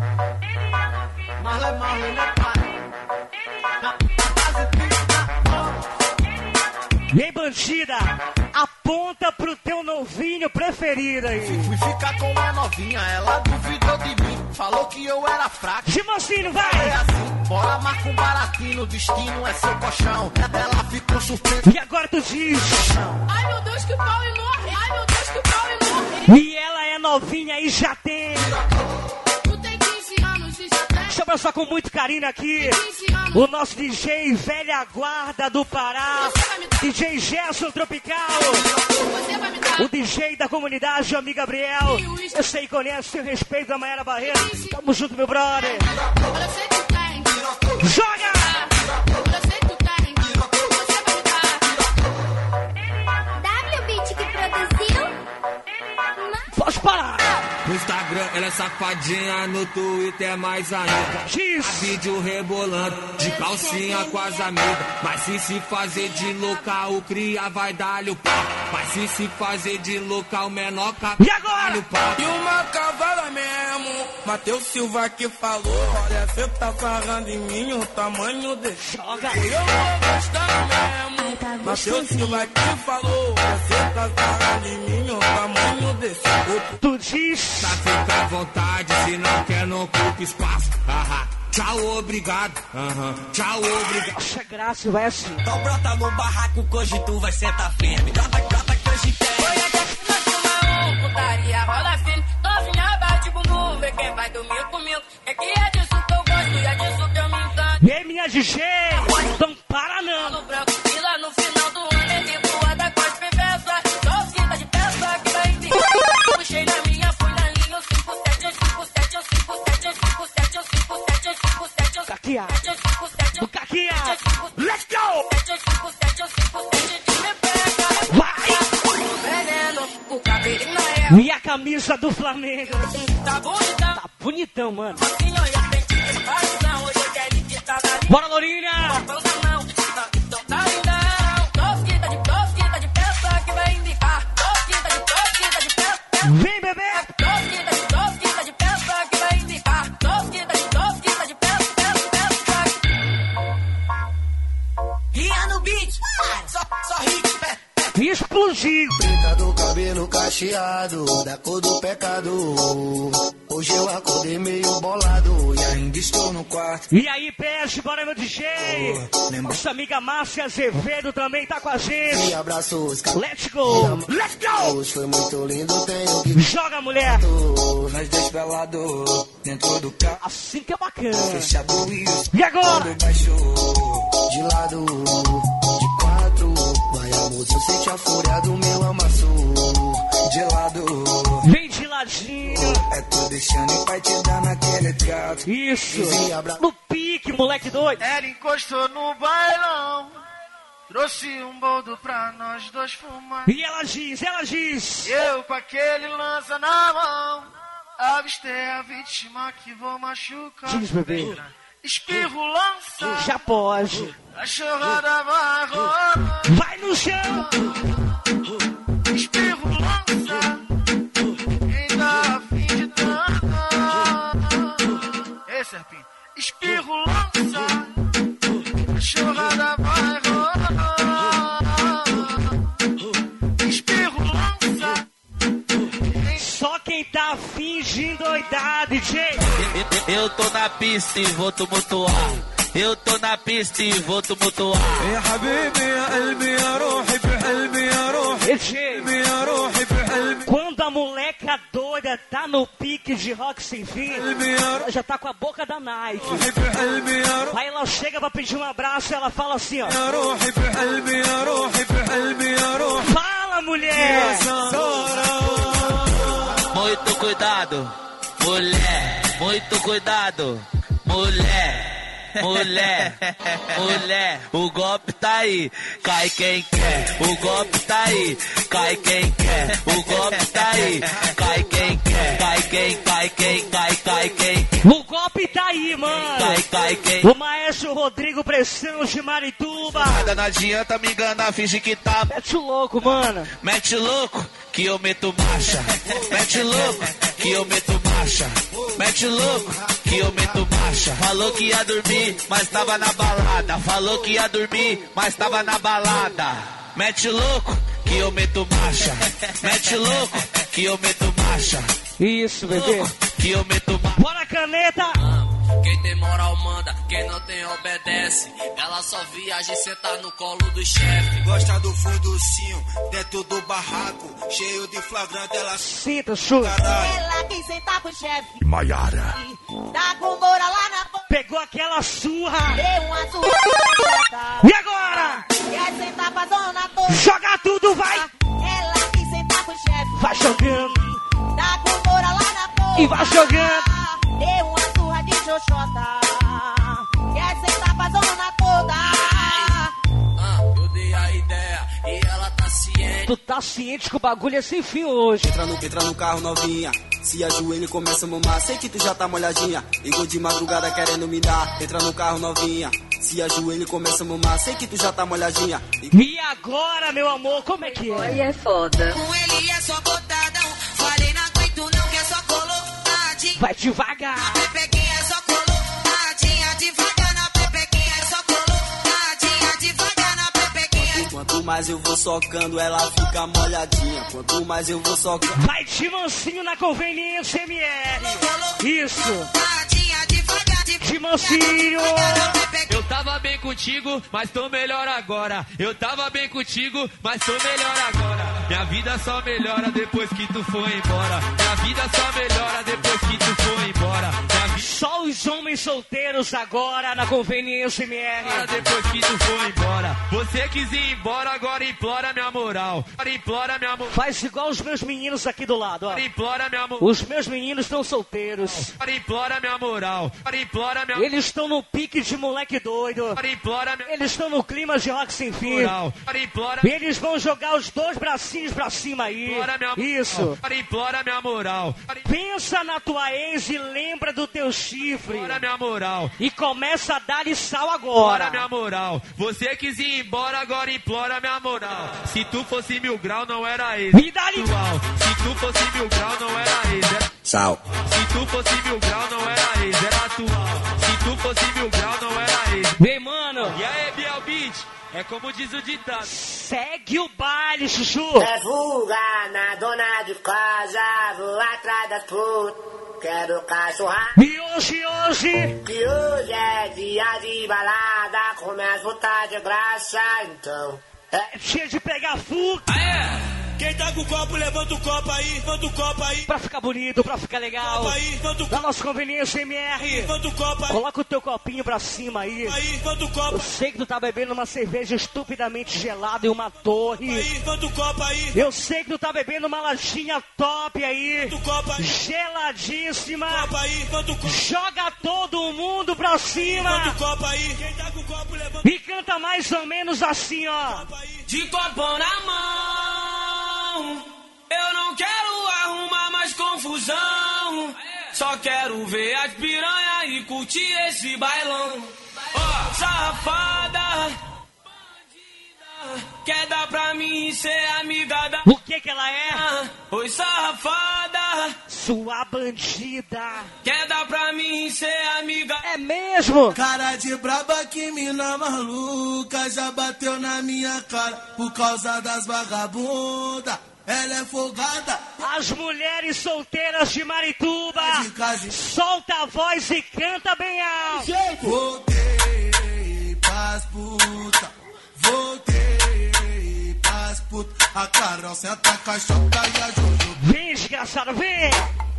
Marley, Marley, né, pai? Vem, bandida, aponta pro teu novinho preferido aí. Fui ficar com uma novinha, ela duvidou de mim. Falou que eu era fraco. Gimancinho, vai! É assim, bora marcar um baratinho, o destino é seu colchão. Ela ficou surpresa. E agora tu diz: ai meu Deus, que pau enorme! Ai meu Deus, que pau enorme! E ela é novinha e já tem. Tu tem quinze anos e já tem. Chama só com muito carinho aqui o nosso D J velha guarda do Pará, D J Gerson Tropical, o D J da comunidade, o amigo Gabriel. Eu sei que conhece, eu respeito a Maiara Barreto. Tamo junto, meu brother. Joga! W Beat que produziu. Pode parar! No Instagram ela é safadinha, no Twitter mais ainda. X. Vídeo rebolando, de calcinha com as amigas. Mas se se fazer de local, o cria vai dar-lhe o pau. Mas se se fazer de local, menor cap... E agora? E uma cavala mesmo, Matheus Silva que falou. Olha, cê tá sarrando em mim o tamanho desse. Joga! Eu vou gostar mesmo, Matheus Silva que falou. Olha, cê tá sarrando em mim, o tamanho desse corpo. Tu diz? Tá, fica à vontade, se não quer não ocupa espaço. Haha. Tchau, obrigado. Aham. Tchau, obrigado. Acha graça, vai assim. Então brota no barraco, que hoje tu vai sentar firme. Brota, brota que hoje tem. Foi aqui nós uma um, putaria, rola firme. Novinha, bate bumbum, vê quem vai dormir comigo. É que é disso que eu gosto e é disso que eu me encanto. E aí, minha D J, não para não. Branco, e lá no final do ano é que voada com as pepeças. Só quinta de peça que vai vir. Puxei na minha, fui na linha, cinco sete, cinco sete, cinco sete, cinco sete, cinco sete, cinco sete, Caquear. Do caquear. Let's go! O cabelo na época. E a camisa do Flamengo. Tá bonitão. Tá bonitão, mano. Assim, olha, tem que ter paixão. Hoje eu quero que tá na linha. Bora, Lourinha! Então tá lindão. Tosquita de tosquita de peça que vai indicar. Tosquita de tosquita de peça. Vem, bebê! Tosquita de tosquita de peça que vai indicar. Tosquita de tosquita de peça, peça, peça. Ria no beat. Só, só hit, pé. Explodiu. Preta do cabelo cacheado, da cor do pecado. Hoje eu acordei meio bolado e ainda estou no quarto. E aí, Peixe, bora, meu D J. Oh, nossa amiga Márcia Azevedo também tá com a gente. E abraços. Let's go. Let's go. Hoje foi muito lindo, tenho que... Joga, mulher. Nós dois pelados dentro do carro. Assim que é bacana. Fechado isso. E agora? Baixou de lado, de quatro. Vai, amorzinho, sente a fúria do meu amasso. De lado. Vem de ladinho. É tu deixando e vai te dar naquele trato. Isso. No pique, moleque doido. Ela encostou no bailão. Trouxe um boldo pra nós dois fumar. E ela diz, ela diz. Eu com aquele lança na mão. Avistei a vítima que vou machucar. Diz, bebê. Espirro, lança. Já pode. A chorada vai rolar. Vai no chão. Espirro, lança. Quem dá a fim de dançar. Ei, Serpinho. Espirro, lança. A chorada vai rolar. Espirro, lança. Só quem tá afim de endoidar, D J. Eu, eu tô na pista e vou tumultuar. Eu tô na pista e vou tumultuar. Quando a moleca doida tá no pique de rock sem fim, ela já tá com a boca da Nike. Aí ela chega pra pedir um abraço e ela fala assim, ó. Fala, mulher! Muito cuidado, mulher. Muito cuidado, mulher. Mulher, mulher, o golpe tá aí, cai quem quer. O golpe tá aí, cai quem quer. O golpe tá aí, cai quem quer. Cai quem, cai quem, cai, cai quem. O golpe tá aí, mano. Cai, cai quem. O maestro Rodrigo Pressão de Marituba. Nada não adianta me enganar, finge que tá. Mete o louco, mano. Mete o louco, que eu meto marcha. Mete o louco, que eu meto marcha. Mete o louco, que eu meto marcha. Falou que ia dormir, mas tava na balada. Falou que ia dormir, mas tava na balada. Mete o louco, que eu meto marcha. Mete o louco, que eu meto marcha. Isso, bebê. Que eu meto marcha. Bora, caneta. Quem tem moral manda, quem não tem obedece. Ela só viaja e senta no colo do chefe. Gosta do fundocinho, dentro do barraco, cheio de flagrante, ela sinta, chuva. Ela quis sentar com o chefe. Maiara. Tá com bora lá na porta. Pegou aquela surra. Deu uma surra. E agora? Quer sentar pra zona toda. Joga tudo, vai. Ela quis sentar com o chefe. Vai jogando. Tá com bora lá na porta. E vai jogando. Deu uma surra de xoxota. Quer sentar pra zona toda. Ah, eu dei a ideia e ela tá ciente. Tu tá ciente que o bagulho é sem fim hoje. Entra no, entra no carro novinha. Se ajoelha e começa a mamar. Sei que tu já tá molhadinha. Ligou de madrugada querendo me dar. Entra no carro novinha. Se ajoelha e começa a mamar. Sei que tu já tá molhadinha. E agora, meu amor, como é que é? Aí é foda. Com ele é só botadão. Falei, não aguento não, que é só coloradinho. Vai devagar. Na pepequinha é só coloradinha. Devagar na pepequinha é só coloradinha. Devagar na pepequinha. Enquanto mais eu vou socando, ela fica molhadinha. Quanto mais eu vou socando. Vai de mansinho na conveniência M R. Isso. De mansinho. Eu tava bem contigo, mas tô melhor agora. Eu tava bem contigo, mas tô melhor agora. Minha vida só melhora depois que tu for embora. Minha vida só melhora depois que tu for embora. Vi... Só os homens solteiros agora na conveniência M R. Depois que tu for embora. Você quis ir embora, agora implora minha moral. Agora implora minha moral. Faz igual os meus meninos aqui do lado, ó. Agora implora minha moral. Os meus meninos estão solteiros. Agora implora minha moral. Agora implora minha... Eles estão no pique de moleque doido. Agora implora minha... Eles estão no clima de rock sem fim. Agora implora... Eles vão jogar os dois bracinhos pra cima aí. Minha... Isso. Agora implora minha moral. Agora... Pensa na tua ex e lembra do teu chifre. Agora minha moral. E começa a dar-lhe sal agora. Agora minha moral. Você quis ir embora, agora implora minha moral. Se tu fosse mil grau, não era ex. Me dá-lhe... Se tu fosse mil grau, não era ex. Era... Sal. Se tu fosse mil grau, não era ex. Era atual. Se tu fosse mil grau, não era ex. Vem, mano. E aí, Biel Beat? É como diz o ditado. Segue o baile, Chuchu. É vulgar na dona de casa, vou atrás das putas. Quero cachorrar. E hoje, hoje? Que hoje é dia de balada, começa a voltar de graça, então. É cheio de pegar fuga. Ah, é? Quem tá com o copo, levanta o copo aí, levanta o copo aí. Pra ficar bonito, pra ficar legal. Copo aí, levanta o copo. Da nossa conveniência M R. Levanta o copo aí. Coloca o teu copinho pra cima aí. Aí, levanta o copo. Eu sei que tu tá bebendo uma cerveja estupidamente gelada e uma torre. Aí, levanta o copo aí. Eu sei que tu tá bebendo uma latinha top aí. Levanta o copo aí. Geladíssima. Copo aí, levanta o copo. Joga todo mundo pra cima. Levanta o copo aí. Quem tá com o copo, levanta. E canta mais ou menos assim, ó. De copão na mão. Eu não quero arrumar mais confusão. Só quero ver as piranha e curtir esse bailão. Ó, oh, safada, bandida, quer dar pra mim ser amiga da... O que que ela é? Oi, safada, sua bandida, quer dar pra mim ser amiga... É mesmo? Cara de braba que mina maluca, já bateu na minha cara por causa das vagabundas. Ela é folgada. As mulheres solteiras de Marituba, solta a voz e canta bem alto. Voltei pras puta, voltei pras puta. A Carol senta a caixota e a Jojo. Vem, desgraçado, vem.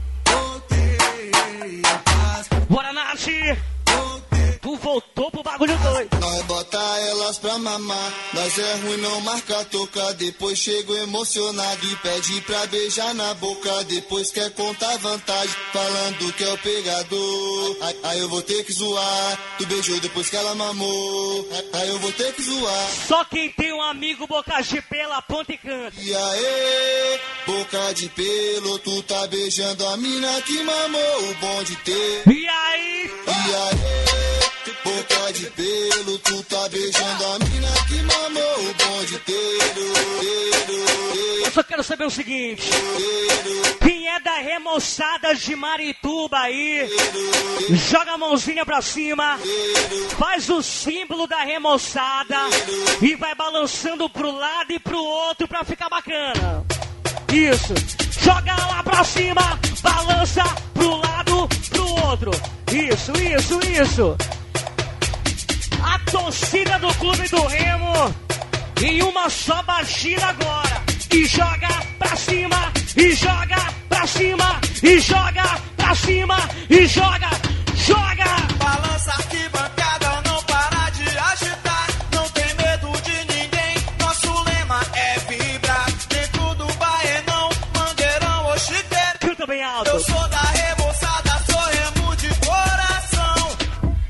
Voltei pras puta. Bora, Nath. Tu voltou pro bagulho doido. Nós bota elas pra mamar. Nós é ruim, não marca toca. Depois chego emocionado e pede pra beijar na boca. Depois quer contar vantagem, falando que é o pegador. Aí, aí eu vou ter que zoar. Tu beijou depois que ela mamou. Aí, aí eu vou ter que zoar. Só quem tem um amigo boca de pelo, aponta e canta. E aí, boca de pelo, tu tá beijando a mina que mamou o bom de ter. E aí? E aí? Boca de pelo, tu tá beijando a mina que mamou o bonde inteiro. Eu só quero saber o seguinte: quem é da remoçada de Marituba aí, joga a mãozinha pra cima, faz o símbolo da remoçada e vai balançando pro lado e pro outro pra ficar bacana. Isso, joga lá pra cima, balança pro lado, pro outro. Isso, isso, isso. A torcida do Clube do Remo em uma só batida agora. E joga pra cima, e joga pra cima, e joga pra cima, e joga, joga. Balança arquibancada, não para de agitar. Não tem medo de ninguém, nosso lema é vibrar. Dentro do Baenão, Mangueirão ou Chiqueiro. Canta bem alto. Eu sou da remoçada, sou Remo de coração.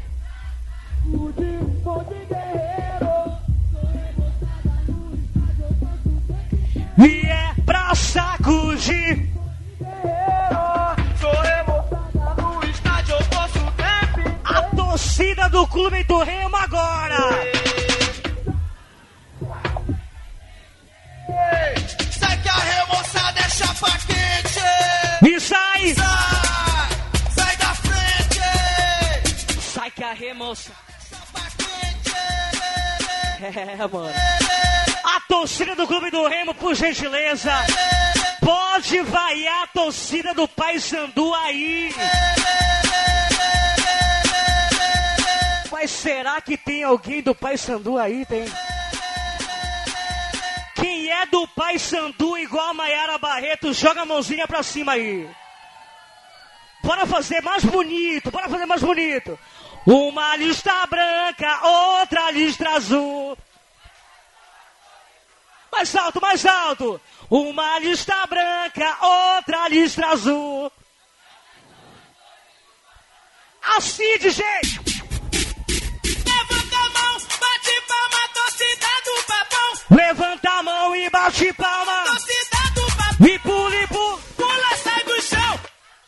E é pra sacudir. Sou revoltada no estádio, eu posso tempo. A torcida do Clube do Remo agora. Sai que a remoçada é chapa quente. E sai. Sai, sai da frente. Sai que a remoçada. É, mano. A torcida do Clube do Remo, por gentileza, pode vaiar a torcida do Paysandu aí. Mas será que tem alguém do Paysandu aí? Tem. Quem é do Paysandu igual a Maiara Barreto, joga a mãozinha pra cima aí. Bora fazer mais bonito, bora fazer mais bonito. Uma lista branca, outra lista azul. Mais alto, mais alto. Uma lista branca, outra lista azul. Assim, D J. Levanta a mão, bate palma, torcida do Papão. Levanta a mão e bate palma. Torcida do Papão. E pula, e pula. Pula, sai do chão.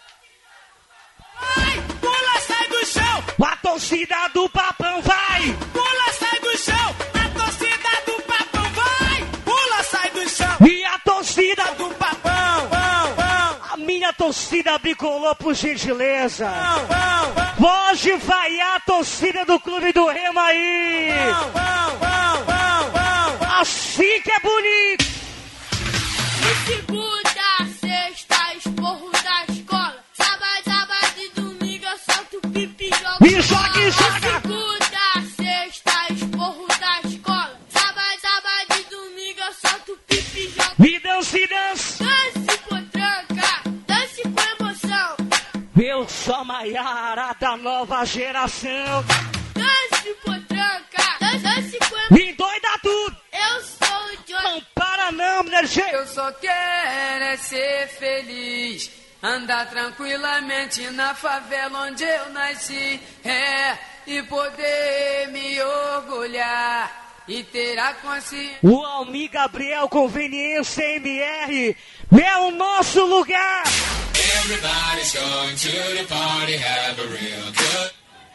Vai, pula, sai do chão. A torcida do Papão vai. Pula, sai do chão. A torcida do Papão vai. Pula, sai do chão. E a torcida do Papão. Pão, pão. A minha torcida bicolor, por gentileza. Pão, pão, pão. Hoje vai a torcida do Clube do Remo aí. Pão, pão, pão, pão, pão. Assim que é bonito. De segunda, sexta, esporro da escola. Sábado, sábado e domingo eu solto pipi e jogo. E joga, e joga. Segunda, sexta, esporro da escola. Sábado, sábado e domingo eu solto pipi e jogo. E dança, e dança. Dance com tranca, dance com emoção. Eu sou a Maiara da nova geração. Dance com tranca, dance, dance com emoção. Me doida tudo. Eu sou o Johnny. Não para não, mulher gente. Eu só quero é ser feliz. Andar tranquilamente na favela onde eu nasci. É, e poder me orgulhar. E ter a consciência. O Almi Gabriel Conveniência M R é o nosso lugar. Everybody's going to the party, have a real good.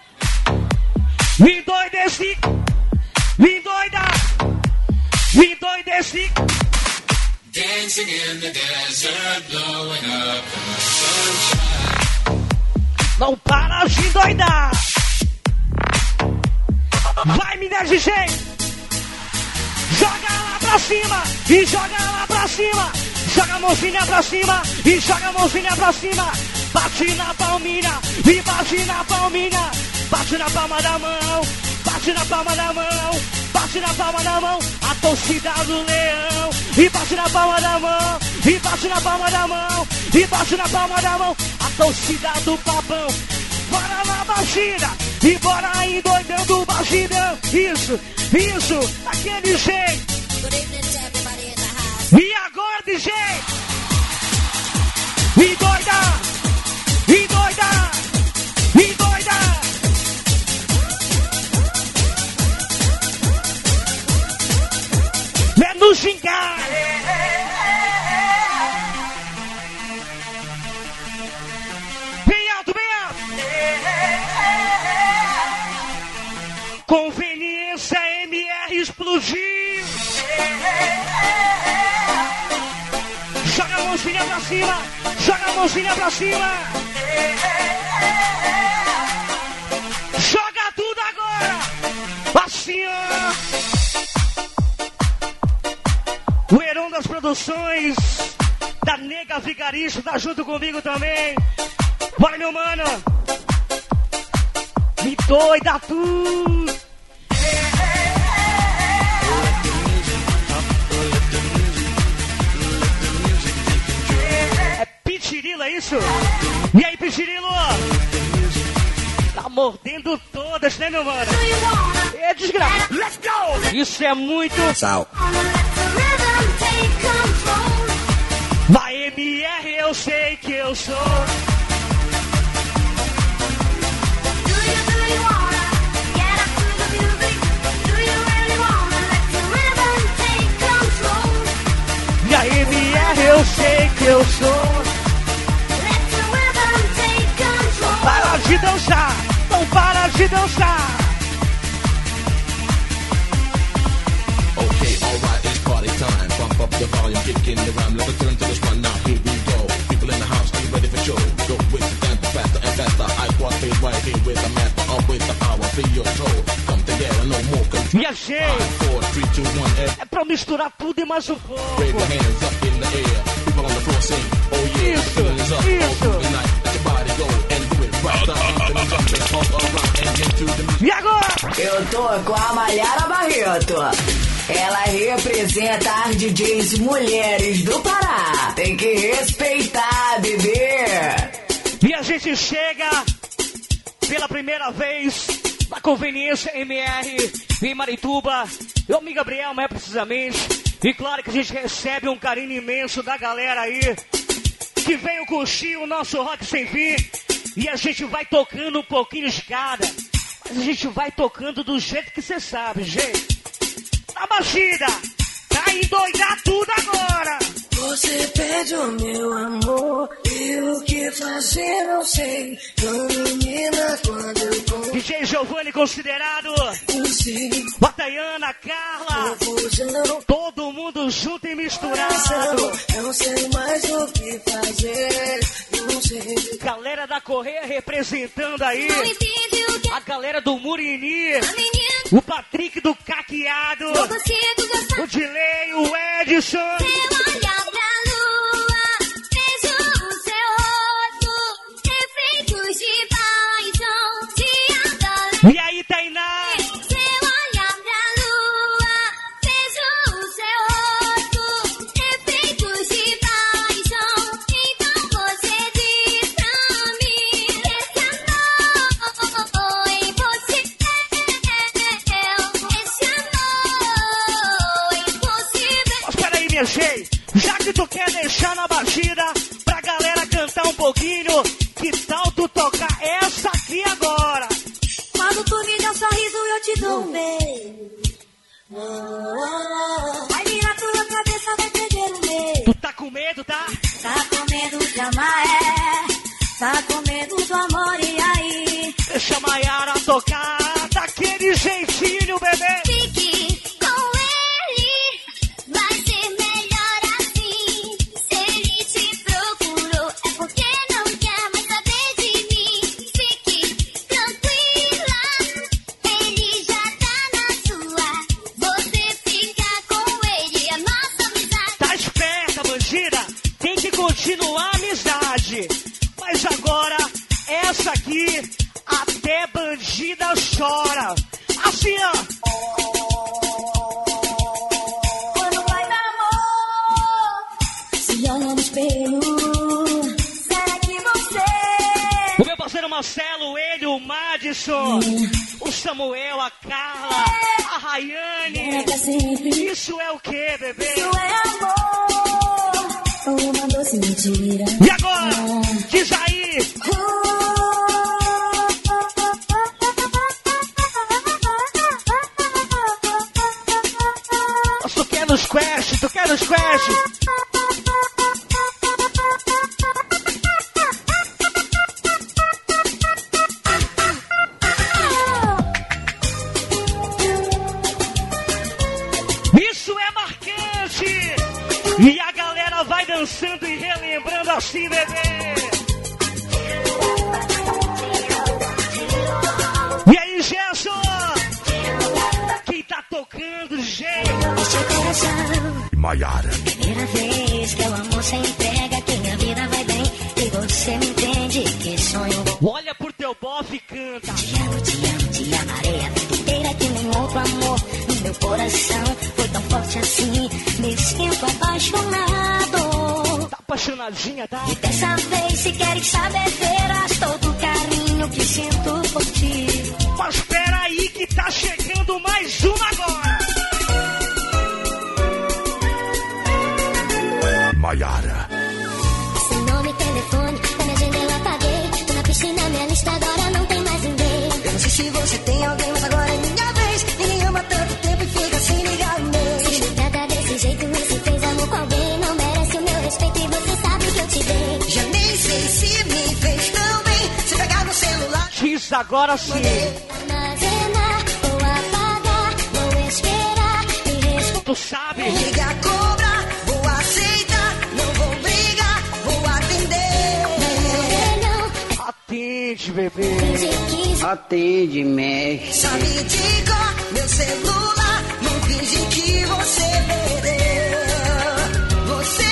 Me doideci, me doida, me doideci. Dancing in the desert, blowing up the sunshine. Não para de doidar. Vai, minha D J. Joga lá pra cima e joga lá pra cima. Joga a mãozinha pra cima e joga a mãozinha pra cima. Bate na palminha e bate na palminha. Bate na palma da mão, bate na palma da mão, bate na palma da mão. A torcida do leão. E bate na palma da mão, e bate na palma da mão, e bate na palma da mão. A torcida do Papão. Bora lá, Bagida, e bora aí doidando o Bagidão. Isso, isso, daquele jeito. E agora, D J? E doida, e doida, e doida. É no gingar. Bem alto, bem alto. Conveniência M R explodiu. Joga a mãozinha pra cima. Joga a mãozinha pra cima. Joga tudo agora. Assim, ó. O Heron das Produções, da Nega Vigarista, tá junto comigo também. Vai, meu mano. Me doida tudo. É Pitirilo, é isso? E aí, Pitirilo? Tá mordendo todas, né, meu mano? É desgraça. Let's go! Isso é muito... Tchau. Vai, M R, eu sei que eu sou. E a M R, eu sei que eu sou. Para de dançar, não para de dançar. Okay, alright, it's party time. Bump up the volume, kick in the rhyme. Let me turn to this one now. Here we go. People in the house, are you ready for show? Go with the tempo, faster and faster. I want to right here with the master. I'm with the power, feel your soul. Come together, no more control. E achei. Five, four, three, É pra misturar tudo e mais um pouco. Raise your hands up in the air. People on the floor sing, oh yeah. Isso, Feeling is up all isso. through the night. Let your body go and do it right. Start jumping and jumping all around and into the music. E agora? Eu tô com a Mayara Barreto. Ela representa as D Js mulheres do Pará. Tem que respeitar, bebê. E a gente chega pela primeira vez na Conveniência M R em Marituba. Eu, amigo Gabriel, mais precisamente. E claro que a gente recebe um carinho imenso da galera aí que veio curtir o nosso Rock Sem Fim. E a gente vai tocando um pouquinho de cada. Mas a gente vai tocando do jeito que você sabe, gente. Na batida, tá endoidar tudo agora. Você pede o meu amor e o que fazer não sei. Não menina quando eu com... D J Giovanni considerado. Bataiana, Carla. Confusão. Todo mundo junto e misturado. Não sei mais o que fazer. Não sei. Galera da Correia representando aí. A galera do Murini. O Patrick do Caqueado. O Dilei, o Edson. E aí, Tainá? Seu olhar pra lua fez o seu rosto, efeitos de paixão. Então você diz pra mim: esse amor em você, esse amor impossível. Mas peraí, minha gente, já que tu quer deixar na batida pra galera cantar um pouquinho, que tal tu tocar essa aqui agora? Quando tu me dá um sorriso, eu te dou um beijo. Vai virar tua cabeça, vai perder o medo. Tu tá com medo, tá? Tá com medo de amar, é. Tá com medo do amor, e aí? Deixa a Mayara tocar daquele jeitinho, bebê. Fique com ele, vai ser melhor assim. Se ele te procurou, é porque não quer mais saber de mim. Fique tranquila, ele já tá na sua. Você fica com ele, a nossa amizade. Tá esperta, bandida. Tem que continuar a amizade. Mas agora, essa aqui, até bandida chora. Assim, ó. Quando vai dar amor, se olha no espelho, será que você... O meu parceiro Marcelo, ele, o Madison, o Samuel, a Carla, a Rayane. Isso é o que, bebê? Isso é amor, uma doce mentira. E agora? Diz aí. Tu quer nos Quest, tu quer nos Quest. Isso é marcante. E a galera vai dançando e relembrando assim, bebê. E aí, Gerson? Quem tá tocando, gente? Maiara. Primeira vez que o amor se entrega, que minha vida vai bem e você me entende, que sonho bom. Olha pro teu bofe e canta. Te amo, te amo, te amarei a vida inteira, que nem outro amor no meu coração foi tão forte assim, me sinto apaixonado. Tá apaixonadinha, tá? E dessa vez, se queres saber, verás todo o carinho que sinto por ti. Mas peraí que tá chegando mais uma agora. Maiara. Seu nome, telefone, na minha agenda eu apaguei. Tô na piscina, minha lista agora não tem mais ninguém. Eu não sei se você tem alguém, mas agora é minha vez. Ninguém ama tanto tempo e fica sem ligar o mês. Se me trata desse jeito e se fez amor com alguém, não merece o meu respeito e você sabe que eu te dei. Já nem sei se me fez tão bem. Se pegar no celular, diz agora sim. Armazenar, vou apagar, vou esperar, me responder. Tu sabe? Liga, cobra, vou aceitar. Não vou brigar, vou atender. Atende, bebê. Atende, mexe. Sabe de cor, meu celular. Não finge que você perdeu. Você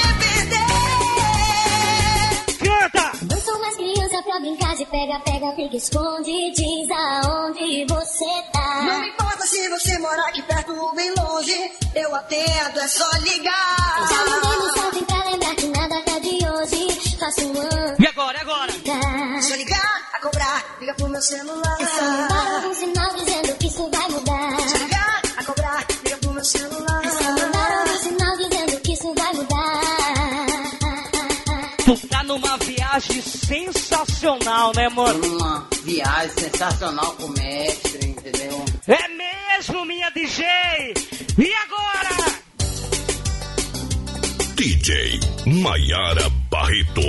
perdeu. Canta! Não sou mais criança pra brincar de pega, pega, fica, esconde, diz aonde você tá. Não me importa se você mora aqui perto ou bem longe, eu atendo, é só ligar. Já mandei mensagem pra lembrar que nada tá de hoje. Faço um ano. E agora, e agora? Se eu ligar, a cobrar, liga pro meu celular. E só mandaram algum sinal dizendo que isso vai mudar. Se eu ligar, a cobrar, liga pro meu celular. E só mandaram algum sinal dizendo que isso vai mudar. Tu tá numa viagem sensacional, né, mano? Uma viagem sensacional com o mestre, entendeu? É mesmo, minha D J! E agora? D J Maiara Barreto.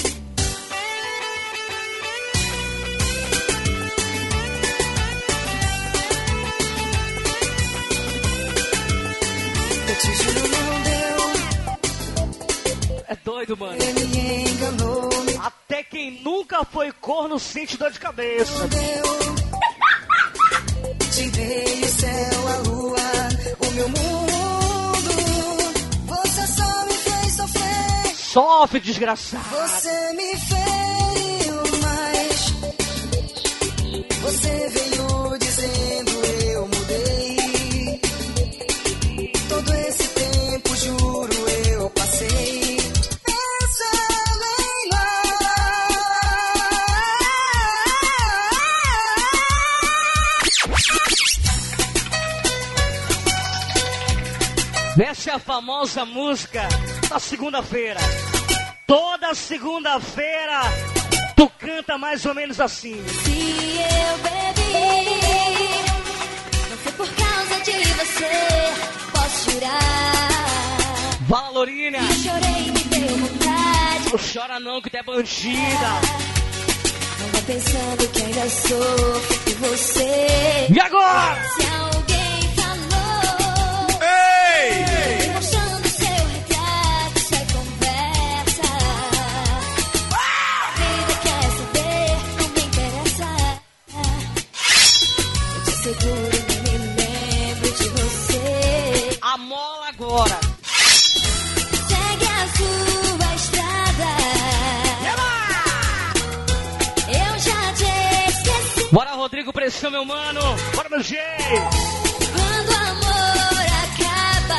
É doido, mano. Ele me enganou. Até quem nunca foi corno sente dor de cabeça. Tirei o céu, a lua, o meu mundo. Você só me fez sofrer. Sofre, desgraçado. Você me feriu, mas você veio dizendo eu mudei. Todo esse tempo, juro, eu passei. Essa é a famosa música da segunda-feira. Toda segunda-feira tu canta mais ou menos assim. Se eu bebi, não foi por causa de você, posso jurar. Fala, Lourinha. Eu chorei, me deu vontade. Não chora não que tu é bandida. Não vai pensando que ainda sou por você. E agora? Se alguém falou, ei, mostrando seu retrato, isso é conversa. A vida quer saber, não me interessa. Eu te seguro, nem me lembro de você. A mola agora. Segue a sua estrada. Eu já te esqueci. Bora, Rodrigo, pressão, meu mano. Bora, meu G. Quando o amor acaba,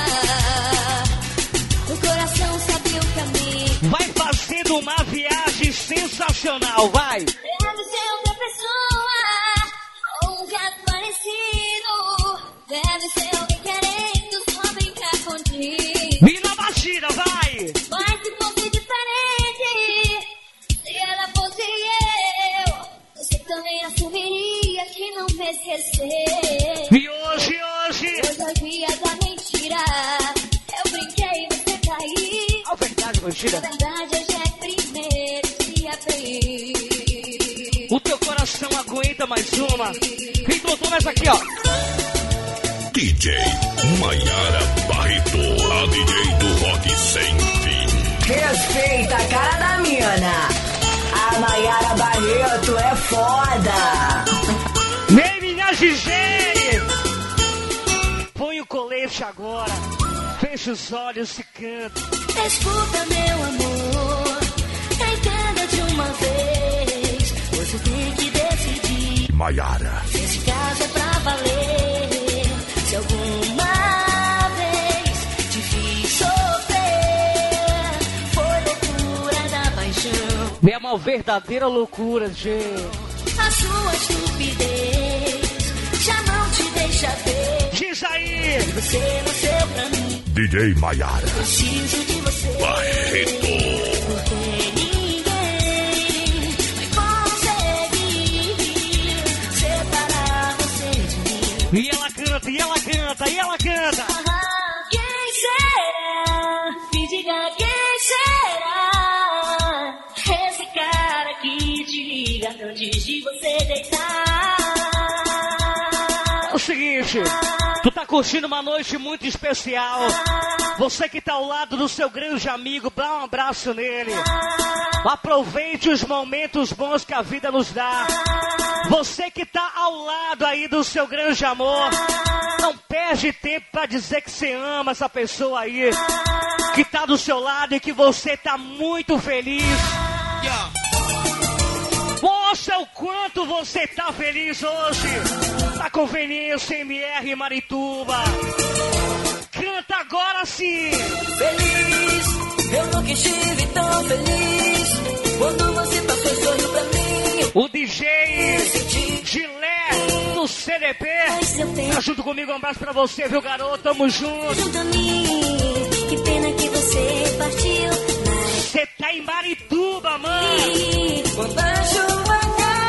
o coração sabe o caminho. Vai fazendo uma viagem sensacional, vai. Deve ser outra pessoa, ou um gato parecido. Deve ser alguém querendo só brincar contigo. E na batida, vai. Mas se fosse diferente, se ela fosse eu, você também assumiria que não me esqueceu. E hoje, hoje, Hoje é o dia da mentira. Eu brinquei e você caiu. a verdade, mentira. Na verdade, hoje é primeiro de abril. O teu coração aguenta mais uma. Então toma essa aqui, ó. D J Maiara Barreto, a D J do rock sem fim. Respeita a cara da mina. A Maiara Barreto é foda. Vem, minha Gigi. Põe o colete agora. Fecha os olhos e canta. Escuta, meu amor, entenda de uma vez. Você tem que decidir. Maiara. Se esse caso é pra valer. Se alguma vez te fiz sofrer, foi loucura da paixão. É uma verdadeira loucura, gente. A sua estupidez já não te deixa ver. Diz aí. Você nasceu pra mim. D J Maiara. Preciso de você. Barreto. Porque ninguém vai conseguir separar você de mim. E ela canta, e ela canta, e ela canta. Ah, quem será? Me diga quem será? Esse cara que te liga antes de você deitar. É o seguinte, tu tá curtindo uma noite muito especial. Você que tá ao lado do seu grande amigo, dá um abraço nele. Aproveite os momentos bons que a vida nos dá. Você que tá ao lado aí do seu grande amor, Não perde tempo pra dizer que você ama essa pessoa aí, que tá do seu lado e que você tá muito feliz. Mostra o quanto você tá feliz hoje. Na Conveniência M R Marituba. Canta agora sim. Feliz, eu nunca estive tão feliz. Quando você passou e sorriu pra mim. O D J Gilé do C D P. Tá junto comigo, um abraço pra você, viu, garoto? Tamo junto. Junto a mim, que pena que você partiu. Você tá em Marituba, mano. Quando a chuva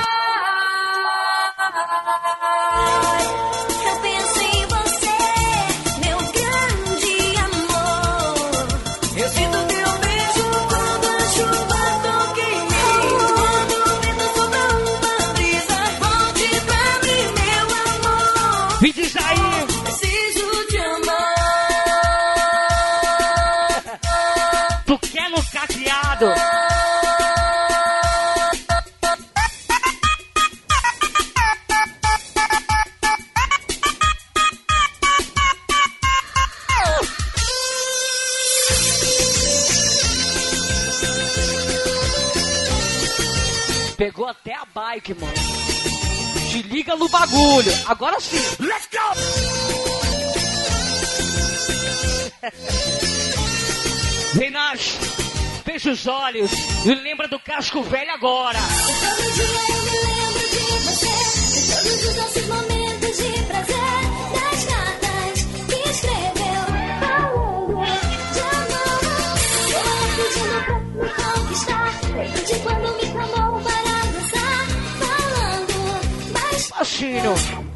cai, eu penso em você, meu grande amor. Eu sinto teu beijo quando a chuva toca em mim. Quando o vento sopra uma brisa, volte pra mim, meu amor. Me diz aí. Preciso te amar. Tu quer no caqueado? Pegou até a bike, mano. Te liga no bagulho. Agora sim. Let's go! Vem, Nash. Fecha os olhos e lembra do casco velho agora. Todo dia eu me lembro de você, de todos os nossos momentos de prazer, das cartas que escreveu, falando de amor. Eu pedindo pra me conquistar, lembro de quando me chamou para dançar, falando baixinho.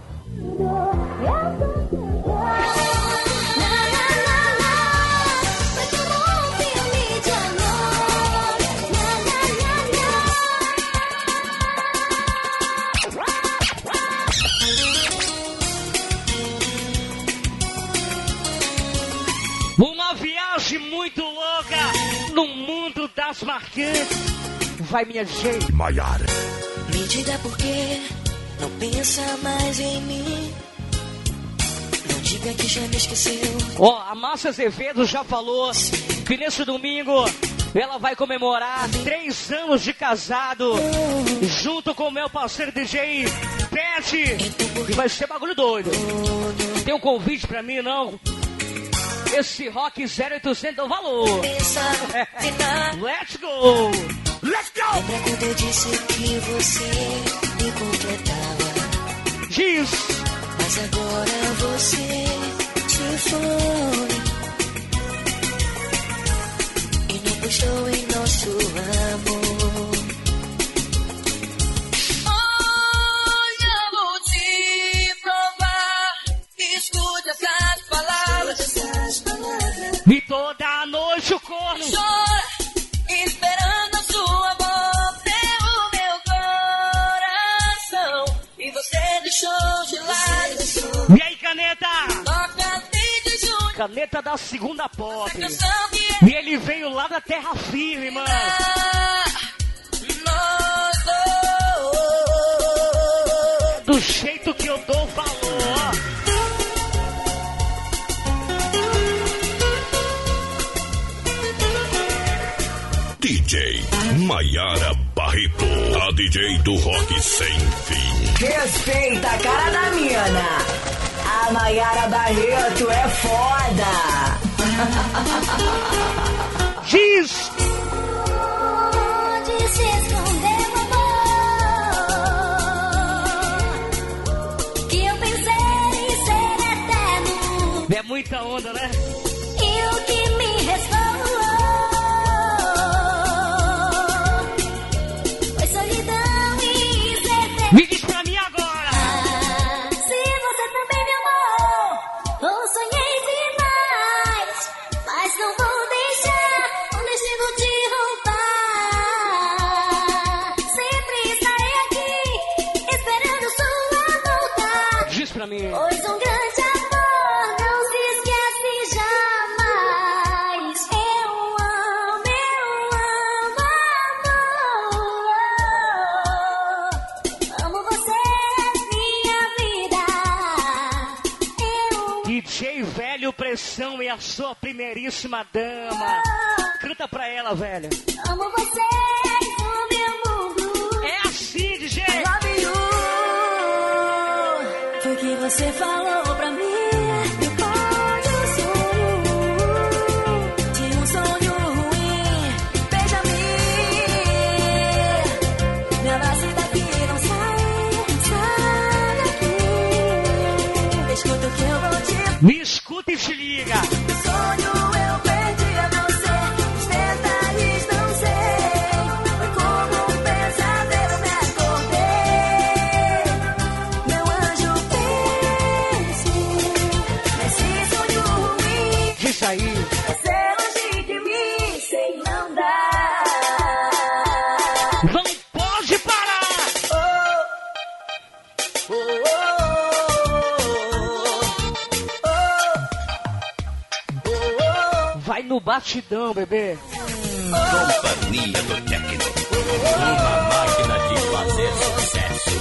Uma viagem muito louca no mundo das marcantes. Vai, minha gente. Maiara. Me diga por que não pensa mais em mim. Não diga que já me esqueceu. Ó, oh, a Márcia Azevedo já falou que nesse domingo ela vai comemorar três anos de casado junto com o meu parceiro D J Pet. E vai ser bagulho doido. Tem um convite pra mim, não? Esse rock zero oitocentos é o valor. Let's go! Let's go! Lembra quando eu disse que você me completava? Diz! Mas agora você se foi e não postou em nosso amor. Olha, vou te provar. Escuta essas palavras. E toda noite o corno chora, esperando a sua boca pelo meu coração. E você deixou de lado. E aí, caneta? Toca desde junho. Caneta da segunda pop. É e ele veio lá da terra firme, mano. Do jeito que eu dou valor. D J Maiara Barreto, a D J do rock sem fim. Respeita a cara da mina. A Maiara Barreto é foda. Diz! Onde se escondeu o amor que eu pensei em ser eterno. É muita onda, né? E o que me restou me diz pra mim agora. Ah, se você também me amou, ou sonhei demais, mas não vou deixar o destino te roubar. Sempre estarei aqui, esperando sua volta. Diz pra mim. Pois um grande amor não se esquece jamais. Eu amo, eu amo, amor. Amo você, minha vida. Velho Pressão e a sua primeiríssima dama. Canta pra ela, velho. Amo você, o meu mundo. É assim, D J. I love you. Foi o que você falou pra mim. Depois do sonho, de um sonho ruim. Beija-me, me abrace daqui, não sai, sai daqui. Escuta o que eu vou te falar. Me escuta e se liga. Sonho eu perdi a você, os detalhes não sei. Foi como um pesadelo, me acordei. Meu anjo, pense nesse sonho ruim. Diz aí. Você longe de mim, sem não dar. Não pode parar. Oh, oh, oh. Vai no batidão, bebê. Companhia do Tecno, uma máquina de fazer sucesso.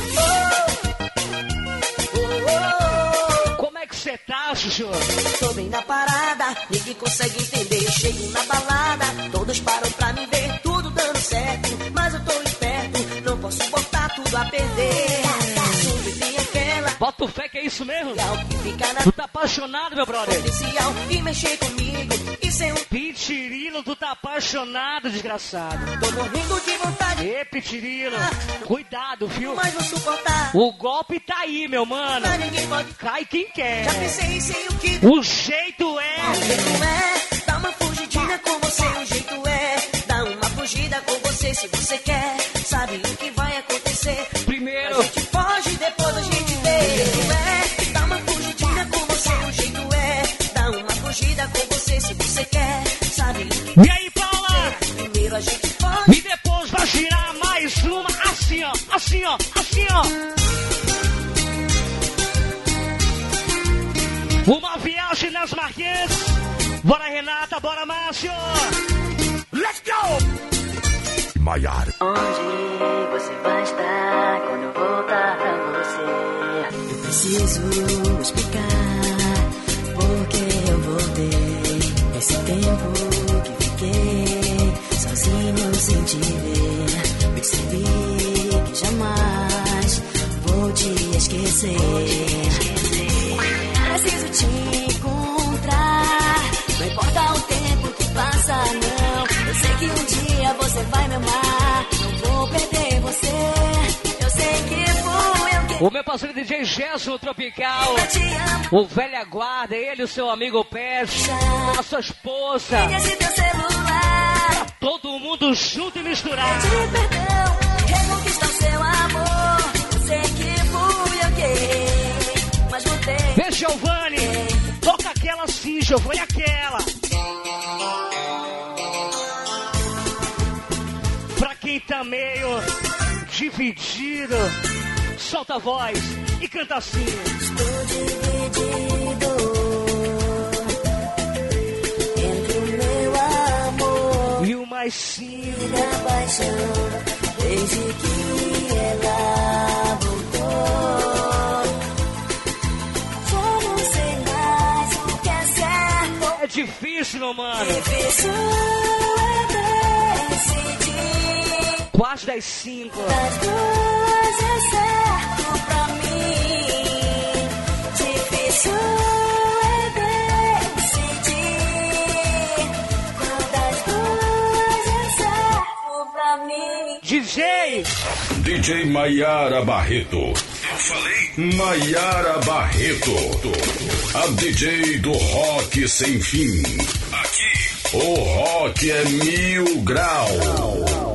Como é que você tá, Chuchu? Tô bem na parada, ninguém consegue entender. Eu chego na balada, todos param pra me ver. Tudo dando certo, mas eu tô esperto. Não posso botar tudo a perder. Sempre tem aquela. Bota o fé que é isso mesmo? Que fica na... Tu tá apaixonado, meu brother? Potencial e mexer comigo. Isso é um Pitirilo, tu tá apaixonado, desgraçado. Tô morrendo de vontade. Ê, Pitirilo, cuidado, viu? Mas vou suportar. O golpe tá aí, meu mano. Mas ninguém pode. Cai quem quer. Já pensei em ser o que. O jeito é. O jeito é. Dá uma fugidinha com você. O jeito é. Dá uma fugida com você se você quer. Sabe o que vai acontecer? Primeiro. A gente foge, depois a gente vê. O jeito é. Dá uma fugidinha com você. O jeito é. Dá uma fugida com você se você quer. Sabe o que. E aí, Paula? Primeiro a gente foge. E depois vai girar mais uma. Assim, ó. Assim, ó. Assim, ó. Uma viagem nas Marquês. Bora, Renata. Bora, Márcio. Let's go! Maiara. Onde você vai estar quando eu voltar pra você? Eu preciso explicar porque eu voltei. Esse tempo que fiquei sozinho sem te ver. Percebi que jamais vou te esquecer. Preciso te encontrar. Não importa o tempo que passa, não. Eu sei que um dia você vai me amar. Não vou perder você. Eu sei que fui eu que. O meu parceiro D J Gerson Tropical. O velha guarda, ele e o seu amigo Pet. A sua esposa. Esse teu celular. Tá todo mundo junto e misturado. Pedir perdão, reconquistar o seu amor. Eu sei que fui eu que. Mas voltei. Vê, Giovanni. Toca aquela sim, Giovanni, aquela. Pra quem tá meio dividido, solta a voz e canta assim. Estou dividido entre o meu amor e o mais sim da paixão. Desde que ela voltou, já não sei mais o que é certo. É difícil, meu mano. Difícil é decidir. Quase das cinco. Das duas é certo pra mim. Difícil é decidir. Qual das duas é certo pra mim. D J D J Maiara Barreto. Eu falei Maiara Barreto. A D J do rock sem fim. Aqui o rock é mil grau.